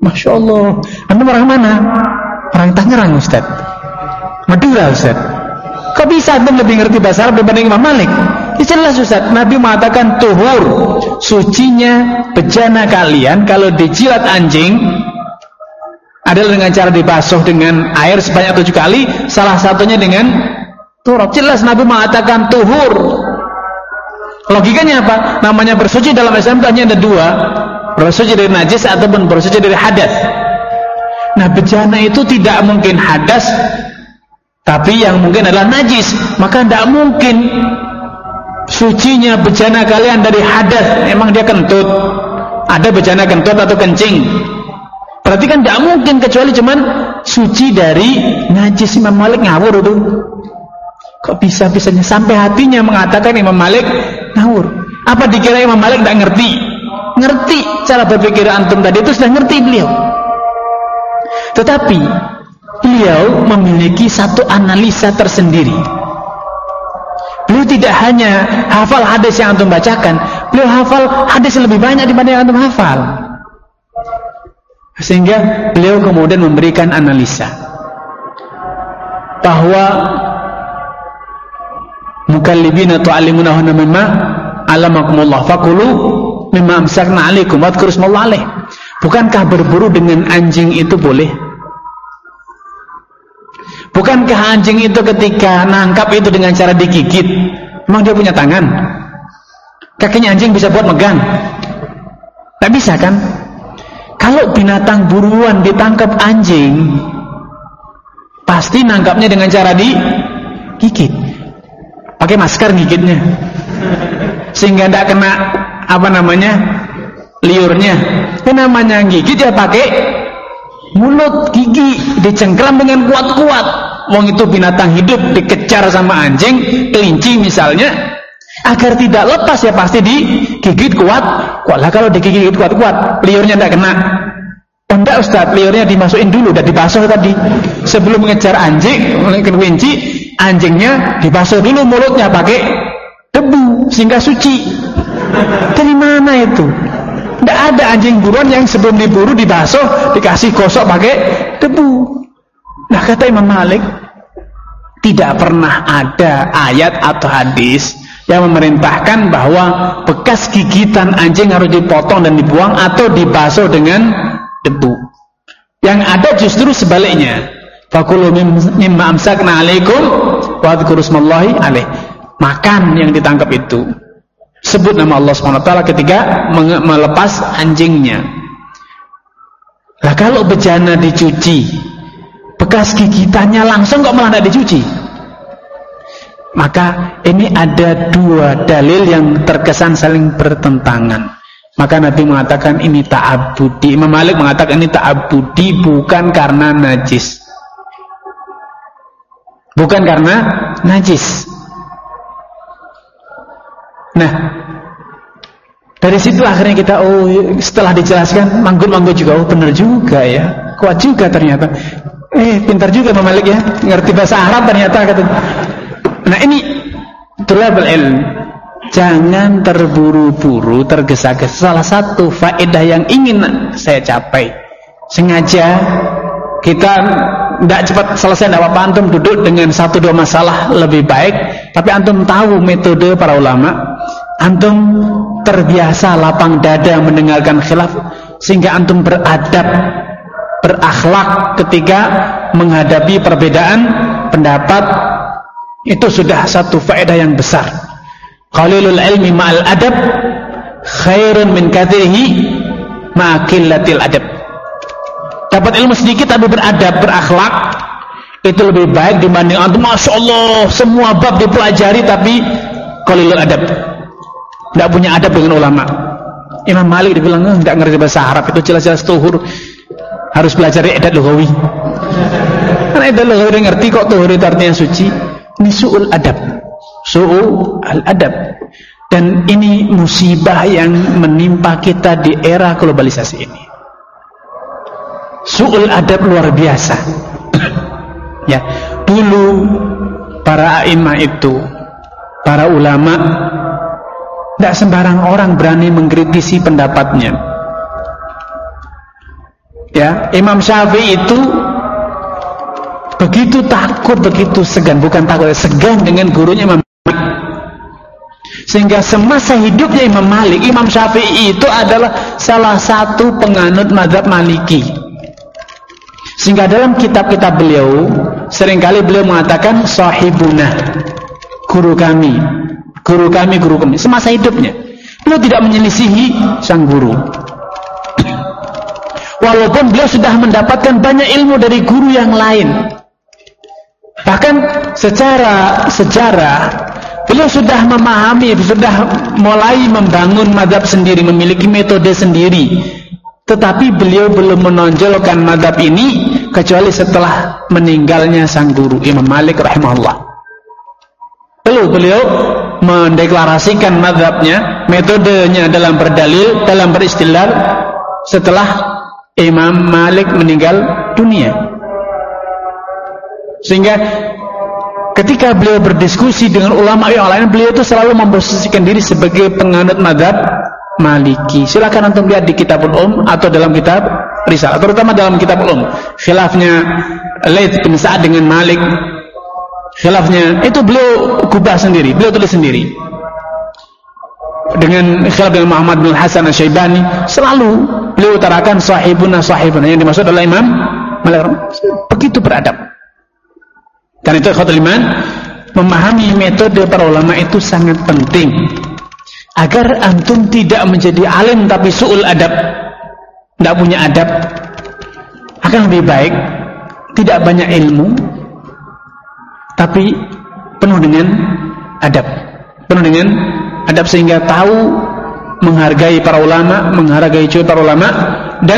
Masya Allah. Antum orang mana? Orang Tangerang Ustaz. Madura Ustaz. Kok bisa antum lebih ngerti bahasa Arab dibanding Imam Malik? Ya jelas Ustaz, Nabi mengatakan tuhur, sucinya bejana kalian kalau dijilat anjing adalah dengan cara dibasuh dengan air sebanyak tujuh kali, salah satunya dengan turab. Jelas Nabi mengatakan tuhur. Logikanya apa? Namanya bersuci dalam Islam itu hanya ada dua, bersuci dari najis ataupun bersuci dari hadas. Nah, bejana itu tidak mungkin hadas, tapi yang mungkin adalah najis. Maka tidak mungkin sucinya bejana kalian dari hadas. Emang dia kentut? Ada bejana kentut atau kencing? Berarti kan tidak mungkin kecuali cuman suci dari najis. Imam Malik ngawur itu. Kok bisa-bisanya sampai hatinya mengatakan Imam Malik ngawur? Apa dikira Imam Malik tidak ngerti? Ngerti cara berpikir antum tadi itu sudah ngerti beliau. Tetapi beliau memiliki satu analisa tersendiri. Beliau tidak hanya hafal hadis yang antum bacakan, beliau hafal hadis yang lebih banyak dibanding yang antum hafal. Sehingga beliau kemudian memberikan analisa bahwa mukallibina tu'allimunahunna mimma alamakumullah fakulu mimma amsakna alaikum wadhkuru ismallahi alaih. Bukankah berburu dengan anjing itu boleh? Bukankah anjing itu ketika nangkap itu dengan cara digigit? Memang dia punya tangan? Kakinya anjing bisa buat megang? Tak bisa kan? Kalau binatang buruan ditangkap anjing, pasti nangkapnya dengan cara digigit. Pakai masker gigitnya, sehingga tidak kena apa namanya liurnya. Yang namanya gigit ya pakai mulut, gigi dicengkram dengan kuat-kuat. Wong itu binatang hidup dikejar sama anjing, kelinci misalnya, agar tidak lepas ya pasti digigit kuat. Kuat lah kalau digigit kuat-kuat, liurnya tidak kena. Oh enggak Ustaz, liurnya dimasukin dulu, udah dibasuh tadi. Sebelum mengejar anjing, kelinci, anjingnya dibasuh dulu mulutnya pakai debu sehingga suci. Dari mana itu? Tidak ada anjing buruan yang sebelum diburu dibasuh dikasih gosok pakai debu. Nah, kata Imam Malik, tidak pernah ada ayat atau hadis yang memerintahkan bahwa bekas gigitan anjing harus dipotong dan dibuang atau dibasuh dengan debu. Yang ada justru sebaliknya. Fakulu mimma amsakna alaikum wadhkuru ismallahi alaih. Makan yang ditangkap itu, sebut nama Allah subhanahu wa taala ketika melepas anjingnya. Lah kalau bejana dicuci, bekas gigitannya langsung kok malah tidak dicuci? Maka ini ada dua dalil yang terkesan saling bertentangan. Maka Nabi mengatakan ini ta'abudi. Imam Malik mengatakan ini ta'abudi, bukan karena najis. Bukan karena najis. Nah, dari situ akhirnya kita, oh setelah dijelaskan manggut-manggut juga, oh benar juga ya, kuat juga ternyata. Eh pintar juga Imam Malik ya, ngerti bahasa Arab ternyata kata. Nah ini thalabul ilm, jangan terburu-buru, tergesa-gesa. Salah satu faedah yang ingin saya capai, sengaja kita tidak cepat selesai, tidak apa-apa, antum duduk dengan satu dua masalah lebih baik, tapi antum tahu metode para ulama, antum terbiasa lapang dada mendengarkan khilaf, sehingga antum beradab, berakhlak ketika menghadapi perbedaan pendapat. Itu sudah satu faedah yang besar. Qalilul ilmi ma'al adab khairun min kathirihi ma'akillatil adab. Dapat ilmu sedikit tapi beradab, berakhlak, itu lebih baik dibanding antum masya Allah semua bab dipelajari tapi qalilul adab, tidak punya adab dengan ulama. Imam Malik dibilang tidak ngerti bahasa Arab, itu jelas-jelas tuhur, harus belajar i'dad lughawi. Karena i'dad lughawi ngerti kok tuhur itu artinya suci. Ini su'ul adab, su'ul adab. Dan ini musibah yang menimpa kita di era globalisasi ini. Su'ul adab luar biasa. Ya, dulu para a'imah itu, para ulama, tidak sembarang orang berani mengkritisi pendapatnya. ya, Imam Syafi'i itu begitu takut, begitu segan, bukan takut, segan dengan gurunya Imam Malik. Sehingga semasa hidupnya Imam Malik, Imam Syafi'i itu adalah salah satu penganut mazhab Maliki. Sehingga dalam kitab-kitab beliau seringkali beliau mengatakan sahibuna, guru kami, guru kami, guru kami, semasa hidupnya. Beliau tidak menyelisihi sang guru. Walaupun beliau sudah mendapatkan banyak ilmu dari guru yang lain. Bahkan secara sejarah beliau sudah memahami, sudah mulai membangun mazhab sendiri, memiliki metode sendiri. Tetapi beliau belum menonjolkan mazhab ini kecuali setelah meninggalnya sang guru Imam Malik rahimahullah. Lalu beliau mendeklarasikan mazhabnya, metodenya dalam berdalil, dalam beristidlal setelah Imam Malik meninggal dunia. Sehingga ketika beliau berdiskusi dengan ulama yang lain, beliau itu selalu memposisikan diri sebagai penganut mazhab Maliki. Silakan antum lihat di Kitabul Um atau dalam kitab Risalah, terutama dalam Kitabul Um. Khilafnya Laits bin Sa'ad dengan Malik, khilafnya itu beliau gubah sendiri, beliau tulis sendiri. Dengan khilaf dengan Muhammad bin Hasan Asy-Syaibani, selalu beliau utarakan sahibuna sahibuna, yang dimaksud adalah Imam Malik. Begitu beradab. Dan itu ikhwatul iman, memahami metode para ulama itu sangat penting agar antum tidak menjadi alim tapi su'ul adab, tidak punya adab. Akan lebih baik tidak banyak ilmu tapi penuh dengan adab, penuh dengan adab, sehingga tahu menghargai para ulama, menghargai juga para ulama. Dan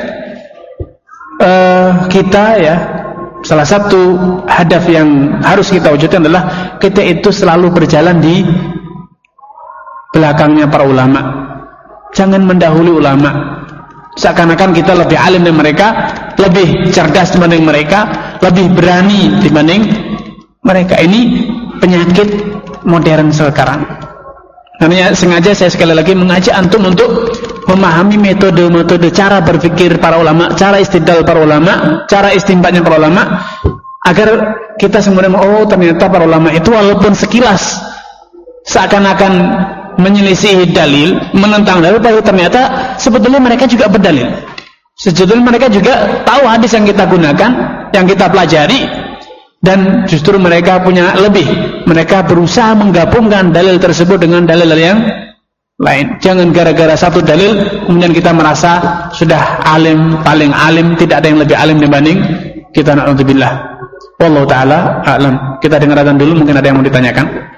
uh, kita ya, salah satu hadaf yang harus kita wujudkan adalah kita itu selalu berjalan di belakangnya para ulama. Jangan mendahului ulama. Seakan-akan kita lebih alim dari mereka, lebih cerdas dibanding mereka, lebih berani dibanding mereka. Ini penyakit modern sekarang. Namanya sengaja saya sekali lagi mengajak antum untuk memahami metode-metode cara berpikir para ulama, cara istidlal para ulama, cara istinbatnya para ulama, agar kita semuanya, oh ternyata para ulama itu walaupun sekilas seakan-akan menyelisihi dalil, menentang dalil, tapi ternyata sebetulnya mereka juga berdalil. Sebetulnya mereka juga tahu hadis yang kita gunakan, yang kita pelajari, dan justru mereka punya lebih. Mereka berusaha menggabungkan dalil tersebut dengan dalil yang lain. Jangan gara-gara satu dalil kemudian kita merasa sudah alim, paling alim, tidak ada yang lebih alim dibanding kita. Na'udzubillah. Wallahu ta'ala a'lam. Kita dengar adzan dulu, mungkin ada yang mau ditanyakan.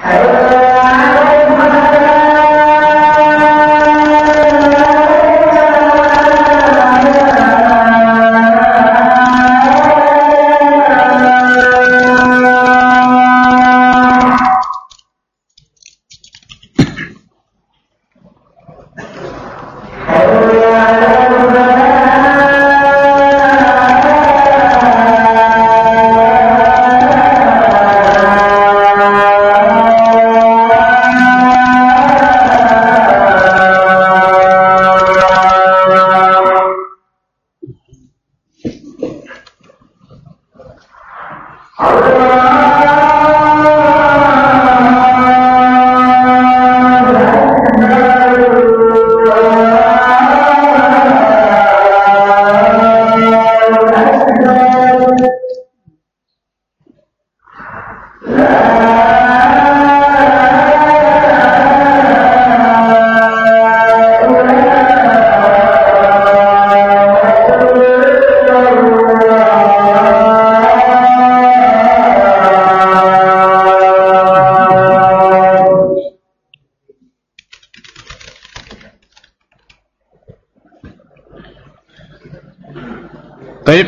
Baik,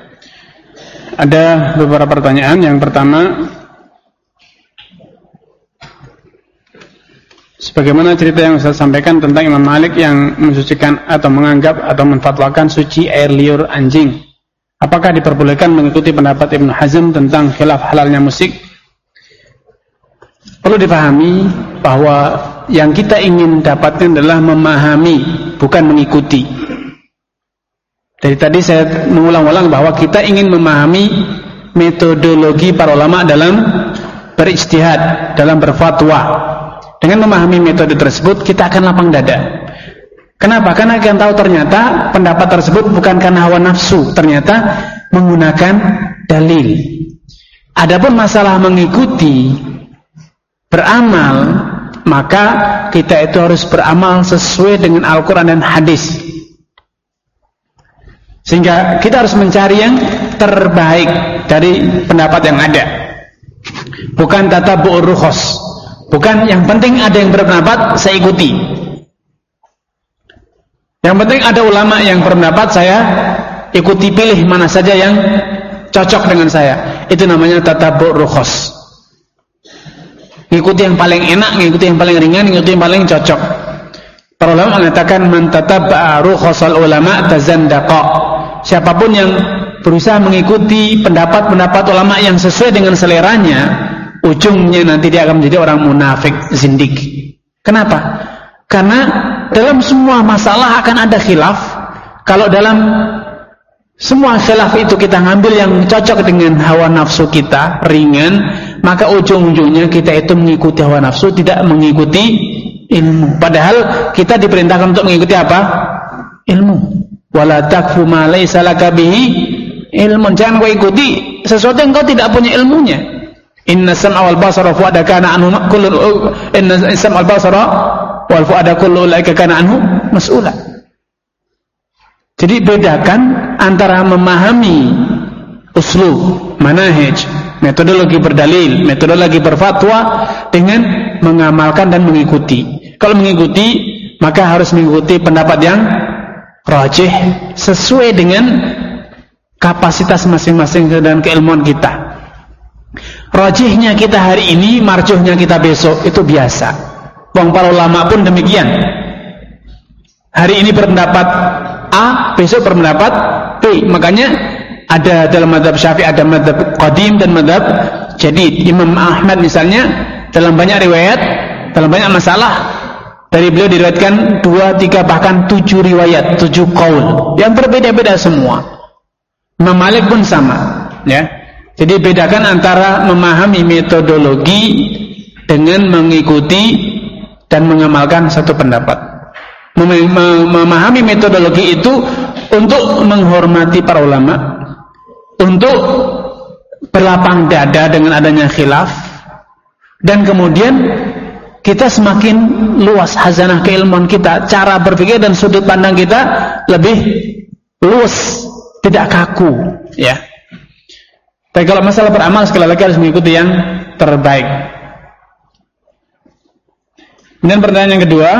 ada beberapa pertanyaan. Yang pertama, sebagaimana cerita yang saya sampaikan tentang Imam Malik yang mensucikan atau menganggap atau menfatwakan suci air liur anjing, apakah diperbolehkan mengikuti pendapat Ibnu Hazm tentang khilaf halalnya musik? Perlu dipahami bahwa yang kita ingin dapatkan adalah memahami, bukan mengikuti. Dari tadi saya mengulang-ulang bahwa kita ingin memahami metodologi para ulama dalam berijtihad, dalam berfatwa. Dengan memahami metode tersebut, kita akan lapang dada. Kenapa? Karena kita tahu ternyata pendapat tersebut bukan karena hawa nafsu, ternyata menggunakan dalil. Adapun masalah mengikuti, beramal, maka kita itu harus beramal sesuai dengan Al-Quran dan hadis. Sehingga kita harus mencari yang terbaik dari pendapat yang ada. Bukan tatabu'ur rukhas. Bukan yang penting ada yang berpendapat, saya ikuti. Yang penting ada ulama yang berpendapat, saya ikuti, pilih mana saja yang cocok dengan saya. Itu namanya tatabu'ur rukhas. Ngikuti yang paling enak, ngikuti yang paling ringan, ngikuti yang paling cocok. Para ulama mengatakan man tatabba'a rukhasal ulama tazandaqa. Siapapun yang berusaha mengikuti pendapat-pendapat ulama yang sesuai dengan seleranya, ujungnya nanti dia akan menjadi orang munafik, zindik. Kenapa? Karena dalam semua masalah akan ada khilaf. Kalau dalam semua khilaf itu kita ngambil yang cocok dengan hawa nafsu kita, ringan, maka ujung-ujungnya kita itu mengikuti hawa nafsu, tidak mengikuti ilmu. Padahal kita diperintahkan untuk mengikuti apa? Ilmu. Wala takfu ma laysa laka bihi ilmun. Jangan kau ikuti sesuatu yang kau tidak punya ilmunya. Inna sam'a wal basara fu'ada kana anhu kullu inna sam'a wal basara wal fu'ada kullu ulaika kana anhu mas'ula. Jadi bedakan antara memahami uslub, manhaj, metodologi berdalil, metodologi berfatwa dengan mengamalkan dan mengikuti. Kalau mengikuti, maka harus mengikuti pendapat yang rajih sesuai dengan kapasitas masing-masing dan keilmuan kita. Rajihnya kita hari ini, marjuhnya kita besok, itu biasa. Wong para ulama pun demikian. Hari ini berpendapat A, besok berpendapat B. Makanya ada dalam mazhab Syafi'i ada mazhab qadim dan mazhab jadid. Imam Ahmad misalnya dalam banyak riwayat, dalam banyak masalah, dari beliau diriwayatkan dua, tiga, bahkan tujuh riwayat, tujuh qaul yang berbeda-beda semua. Imam Malik pun sama, ya. Jadi bedakan antara memahami metodologi dengan mengikuti dan mengamalkan satu pendapat. Mem memahami metodologi itu untuk menghormati para ulama, untuk berlapang dada dengan adanya khilaf, dan kemudian kita semakin luas khazanah keilmuan kita, cara berpikir dan sudut pandang kita lebih luas, tidak kaku, ya. Tapi kalau masalah beramal, sekali lagi harus mengikuti yang terbaik. Kemudian pertanyaan yang kedua,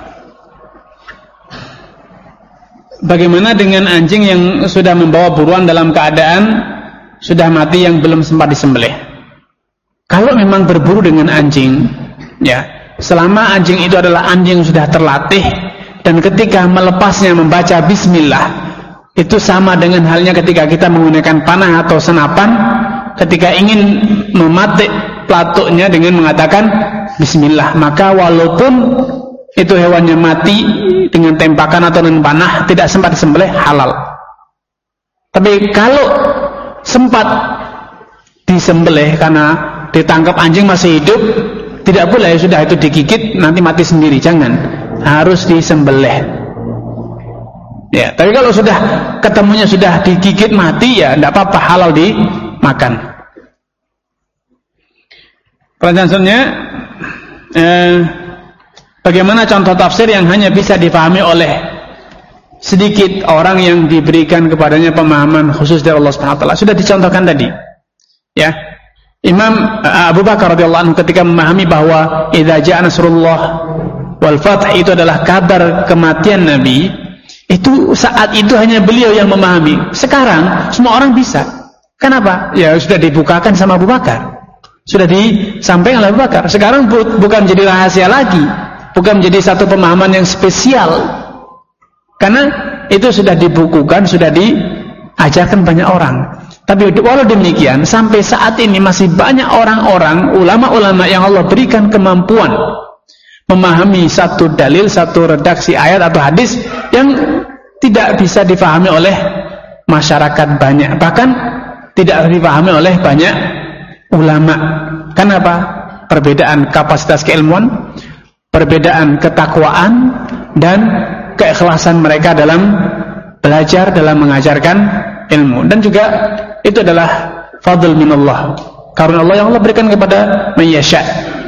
bagaimana dengan anjing yang sudah membawa buruan dalam keadaan sudah mati yang belum sempat disembelih? Kalau memang berburu dengan anjing, ya, selama anjing itu adalah anjing yang sudah terlatih dan ketika melepasnya membaca bismillah, itu sama dengan halnya ketika kita menggunakan panah atau senapan, ketika ingin mematik pelatuknya dengan mengatakan bismillah, maka walaupun itu hewannya mati dengan tembakan atau dengan panah, tidak sempat disembelih, halal. Tapi kalau sempat disembelih karena ditangkap anjing masih hidup, tidak boleh, sudah itu digigit nanti mati sendiri, jangan, harus disembelih. Ya, tapi kalau sudah ketemunya sudah digigit mati, ya tidak apa-apa, halal dimakan. Pertanyaan selanjutnya, eh, bagaimana contoh tafsir yang hanya bisa dipahami oleh sedikit orang yang diberikan kepadanya pemahaman khusus dari Allah Subhanahu wa taala? Sudah dicontohkan tadi. Ya. Imam Abu Bakar radhiyallahu anhu ketika memahami bahwa idza jaa nasrullah wal fath itu adalah kabar kematian Nabi, itu saat itu hanya beliau yang memahami. Sekarang semua orang bisa. Kenapa? Ya sudah dibukakan sama Abu Bakar. Sudah disampaikan oleh Abu Bakar. Sekarang bu bukan jadi rahasia lagi, bukan menjadi satu pemahaman yang spesial. Karena itu sudah dibukukan, sudah diajarkan banyak orang. Tapi walau demikian, sampai saat ini masih banyak orang-orang, ulama-ulama yang Allah berikan kemampuan memahami satu dalil, satu redaksi ayat atau hadis yang tidak bisa difahami oleh masyarakat banyak, bahkan tidak dipahami oleh banyak ulama. Kenapa? Perbedaan kapasitas keilmuan, perbedaan ketakwaan, dan keikhlasan mereka dalam belajar, dalam mengajarkan ilmu. Dan juga itu adalah fadl minallah, karena Allah yang Allah berikan kepada man yasha.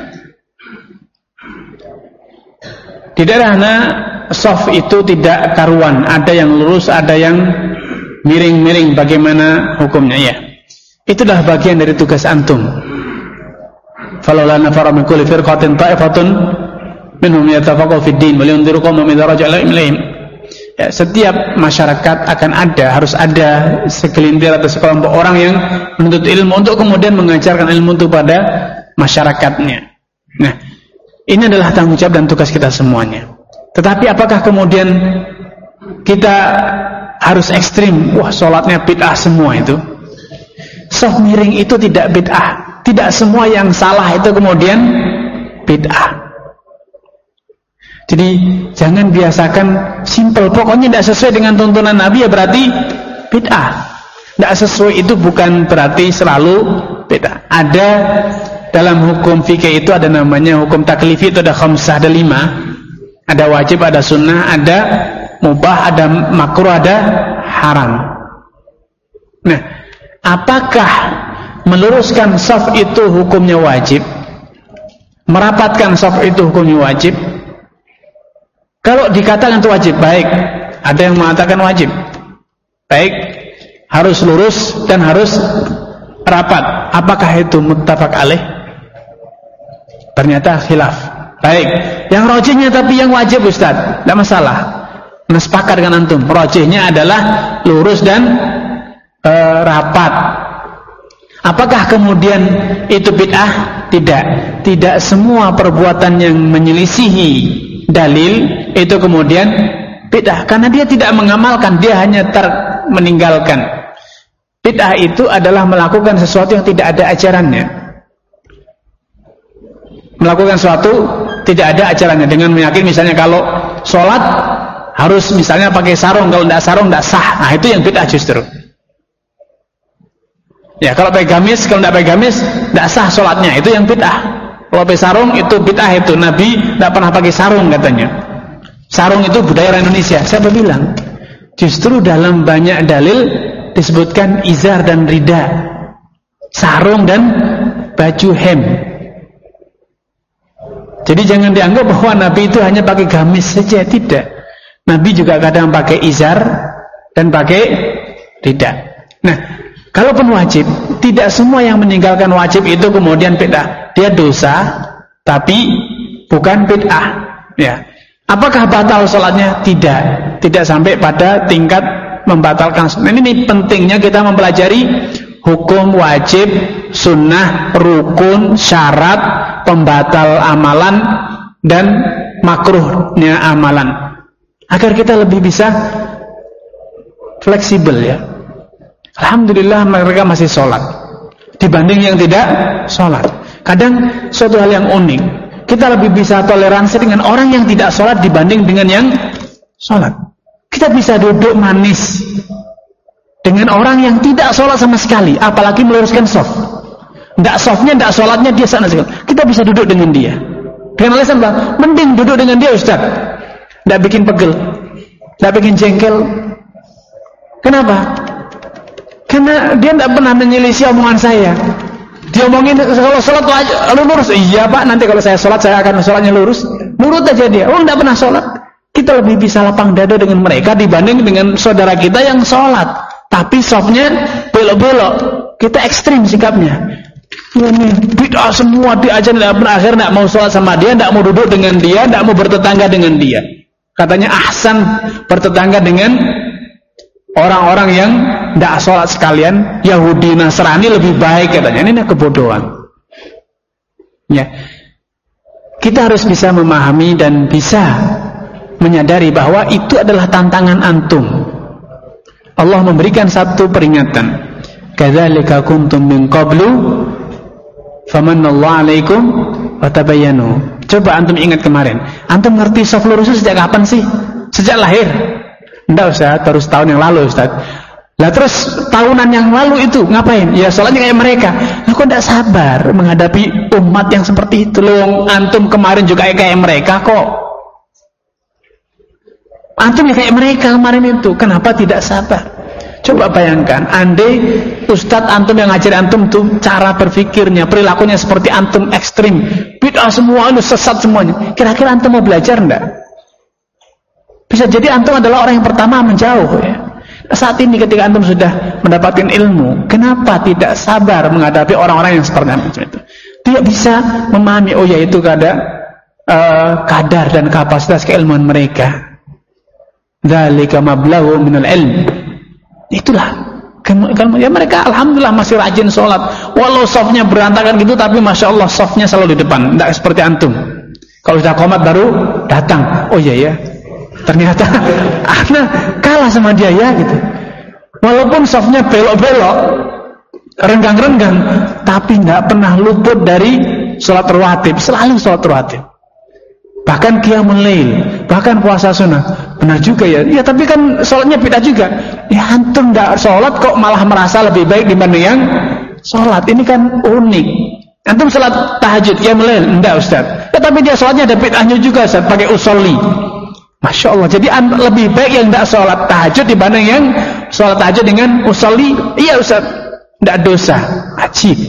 Di daerahnya soft itu tidak karuan, ada yang lurus, ada yang miring-miring. Bagaimana hukumnya? Ya, itulah bagian dari tugas antum. Falaula nafara min kulli firqatin ta'ifatun minhum yatafaqahu fid din wa liyunziru qauman idza raja'a ilaihim. Ya, setiap masyarakat akan ada, harus ada segelintir atau sekelompok orang yang menuntut ilmu untuk kemudian mengajarkan ilmu itu pada masyarakatnya. Nah, ini adalah tanggung jawab dan tugas kita semuanya. Tetapi apakah kemudian kita harus ekstrim? Wah, sholatnya bid'ah semua itu. Soft miring itu tidak bid'ah. Tidak semua yang salah itu kemudian bid'ah. Jadi jangan biasakan simple, pokoknya tidak sesuai dengan tuntunan Nabi ya berarti bid'ah. Tidak sesuai itu bukan berarti selalu bid'ah. Ada dalam hukum fikih itu ada namanya hukum taklifi, itu ada khamsah, ada lima. Ada wajib, ada sunnah, ada mubah, ada makruh, ada haram. Nah, apakah meluruskan shaf itu hukumnya wajib? Merapatkan shaf itu hukumnya wajib? Kalau dikatakan itu wajib, baik. Ada yang mengatakan wajib, baik, harus lurus dan harus rapat. Apakah itu muttafaq alaih? Ternyata khilaf. Baik, yang rojihnya tapi yang wajib Ustaz, tidak masalah. Nah, sepakat dengan antum, rojihnya adalah lurus dan e, rapat. Apakah kemudian itu bid'ah? Tidak. Tidak semua perbuatan yang menyelisihi dalil itu kemudian bid'ah, karena dia tidak mengamalkan, dia hanya ter meninggalkan. Bid'ah itu adalah melakukan sesuatu yang tidak ada ajarannya. Melakukan sesuatu tidak ada ajarannya, dengan meyakini misalnya kalau sholat harus misalnya pakai sarung, kalau tidak sarung tidak sah. Nah, itu yang bid'ah justru. Ya, kalau pakai gamis, kalau tidak pakai gamis tidak sah sholatnya, itu yang bid'ah. Kalau pakai sarung itu bid'ah, itu Nabi tidak pernah pakai sarung katanya. Sarung itu budaya orang Indonesia. Siapa bilang? Justru dalam banyak dalil disebutkan izar dan rida, sarung dan baju hem. Jadi jangan dianggap bahwa Nabi itu hanya pakai gamis saja, tidak. Nabi juga kadang pakai izar dan pakai rida. Nah, kalaupun wajib, tidak semua yang meninggalkan wajib itu kemudian bid'ah. Dia dosa, tapi bukan bid'ah. Ya. Apakah batal sholatnya? Tidak. Tidak sampai pada tingkat membatalkan sholat. Ini pentingnya kita mempelajari hukum wajib, sunnah, rukun, syarat, pembatal amalan, dan makruhnya amalan. Agar kita lebih bisa fleksibel ya. Alhamdulillah mereka masih sholat dibanding yang tidak sholat. Kadang suatu hal yang unik, kita lebih bisa toleransi dengan orang yang tidak sholat dibanding dengan yang sholat. Kita bisa duduk manis dengan orang yang tidak sholat sama sekali, apalagi meluruskan soft. Tidak softnya, tidak sholatnya dia sana sekali. Kita bisa duduk dengan dia dengan alasan apa? Mending duduk dengan dia Ustaz, tidak bikin pegel, tidak bikin jengkel. Kenapa? Karena dia tidak pernah menyelisih omongan saya. Dia omongin kalau sholat lu lurus. Iya Pak, nanti kalau saya sholat saya akan sholatnya lurus. Nurut aja dia. Oh tidak pernah sholat. Kita lebih bisa lapang dada dengan mereka dibanding dengan saudara kita yang sholat tapi softnya belok-belok. Kita ekstrim sikapnya. Ini bid'ah semua diajar, tidak pernah akhir tidak mau sholat sama dia, tidak mau duduk dengan dia, tidak mau bertetangga dengan dia. Katanya ahsan bertetangga dengan orang-orang yang tidak sholat sekalian, Yahudi, Nasrani lebih baik katanya. Ini kebodohan. Ya, kita harus bisa memahami dan bisa menyadari bahwa itu adalah tantangan antum. Allah memberikan satu peringatan. Kadzalika kuntum min qablu famanallahu 'alaikum wa tabayyanu. Coba antum ingat kemarin. Antum ngerti shaf lurus sejak kapan sih? Sejak lahir? Enggak Ustaz, terus tahun yang lalu Ustaz. Lah terus tahunan yang lalu itu ngapain? Ya sholatnya kayak mereka. Lah kok tidak sabar menghadapi umat yang seperti itu? Loh, antum kemarin juga kayak mereka kok. Antum ya kayak mereka kemarin itu. Kenapa tidak sabar? Coba bayangkan, andai Ustadz antum yang ngajar antum tuh cara berpikirnya, perilakunya seperti antum ekstrim, bid'ah semua, lu sesat semuanya. Kira-kira antum mau belajar enggak? Bisa jadi antum adalah orang yang pertama menjauh ya. Saat ini ketika antum sudah mendapatkan ilmu, kenapa tidak sabar menghadapi orang-orang yang seperti itu? Dia bisa memahami, oh ya itu ada uh, kadar dan kapasitas keilmuan mereka. Dzalika mablaghu minal ilm. Itulah kan ya, mereka alhamdulillah masih rajin sholat walau softnya berantakan gitu, tapi masya Allah softnya selalu di depan, tidak seperti antum. Kalau sudah qomat baru datang, oh iya ya ternyata anak kalah sama dia ya gitu. Walaupun softnya belok-belok, renggang-renggang, tapi tidak pernah luput dari sholat rawatib, selalu sholat rawatib. Bahkan qiyamul lail, bahkan puasa sunnah. Benar juga ya. Ya tapi kan sholatnya beda juga. Ya antum tidak sholat kok malah merasa lebih baik dibanding yang sholat. Ini kan unik. Antum sholat tahajud, qiyamul lail, enggak Ustaz. Ya tapi dia sholatnya ada bid'ahnya juga Ustaz, pakai usolli. Masya Allah. Jadi lebih baik yang tidak sholat tahajud dibanding yang sholat tahajud dengan usolli. Iya Ustaz, tidak dosa. Ajib.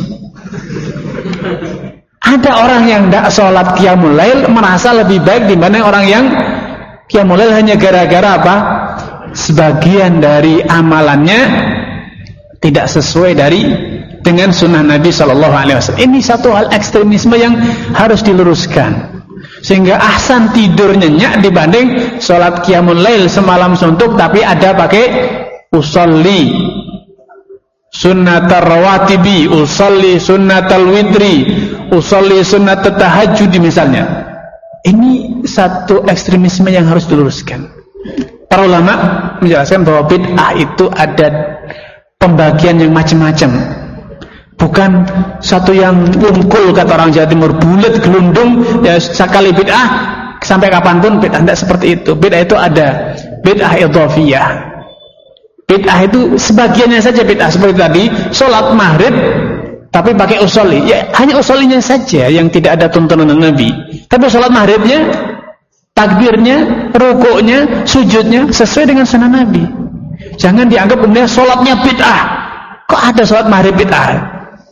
Ada orang yang tidak sholat qiyamul lail merasa lebih baik dibanding orang yang qiyamul lail hanya gara-gara apa? Sebagian dari amalannya tidak sesuai dari dengan sunnah Nabi Shallallahu Alaihi Wasallam. Ini satu hal ekstremisme yang harus diluruskan. Sehingga ahsan tidur nyenyak dibanding sholat qiyamul lail semalam suntuk tapi ada pakai usolli sunnatar rawatibi, usolli sunnatal witri, usolli sunnat tahajud misalnya. Ini satu ekstremisme yang harus diluruskan. Para ulama menjelaskan bahwa bid'ah itu ada pembagian yang macam-macam. Bukan satu yang wungkul kata orang Jawa Timur, bulat gelundung ya sekali bid'ah sampai kapanpun bid'ah. Tidak seperti itu. Bid'ah itu ada bid'ah idhofiyah. Bid'ah itu sebagiannya saja bid'ah, seperti tadi sholat maghrib tapi pakai usolli, ya hanya usollinya saja yang tidak ada tuntunan Nabi. Tapi sholat maghribnya, takbirnya, rukuknya, sujudnya sesuai dengan sunnah Nabi. Jangan dianggap kemudian sholatnya bid'ah. Kok ada sholat maghrib bid'ah?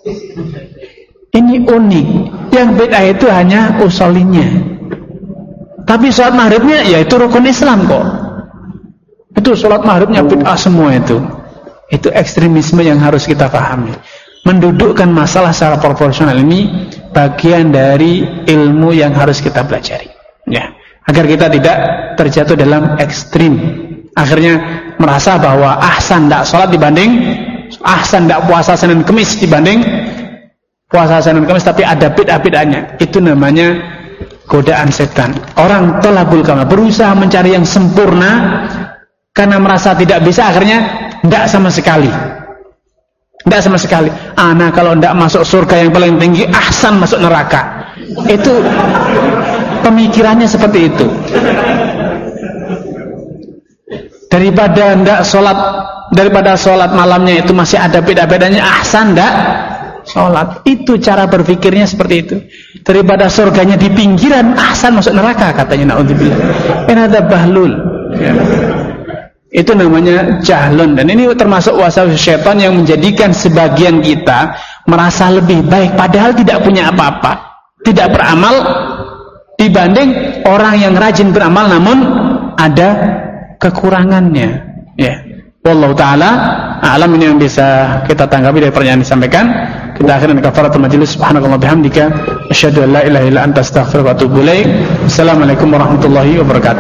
Ini unik. Yang bid'ah itu hanya usollinya. Tapi sholat maghribnya yaitu rukun Islam kok. Itu sholat maghribnya bid'ah semua itu. Itu ekstremisme yang harus kita pahami. Mendudukkan masalah secara proporsional ini bagian dari ilmu yang harus kita pelajari, ya, agar kita tidak terjatuh dalam ekstrim. Akhirnya merasa bahwa ahsan tidak sholat dibanding ahsan tidak puasa Senin Kemis dibanding puasa Senin Kemis, tapi ada bid'ah-bid'ahnya. Itu namanya godaan setan. Orang tolabul kamal, berusaha mencari yang sempurna karena merasa tidak bisa, akhirnya tidak sama sekali. Tidak sama sekali. Ah, nah kalau tidak masuk surga yang paling tinggi, ahsan masuk neraka. Itu pemikirannya seperti itu. Daripada tidak sholat, daripada sholat malamnya itu masih ada beda-bedanya, ahsan tidak sholat. Itu cara berpikirnya seperti itu. Daripada surganya di pinggiran, ahsan masuk neraka, katanya. Na'udzubillah. Ini ada bahlul. Ya. Itu namanya jahlun, dan ini termasuk waswas syaitan yang menjadikan sebagian kita merasa lebih baik padahal tidak punya apa-apa, tidak beramal, dibanding orang yang rajin beramal namun ada kekurangannya, ya. Wallahu taala a'lam. Ini yang bisa kita tanggapi dari pernyataan disampaikan. Kita akhirnya kafaratul majelis. Subhanallahi bihamdika asyhadu an la ilaha illa anta astaghfiruka wa atubu ilaik. Assalamualaikum warahmatullahi wabarakatuh.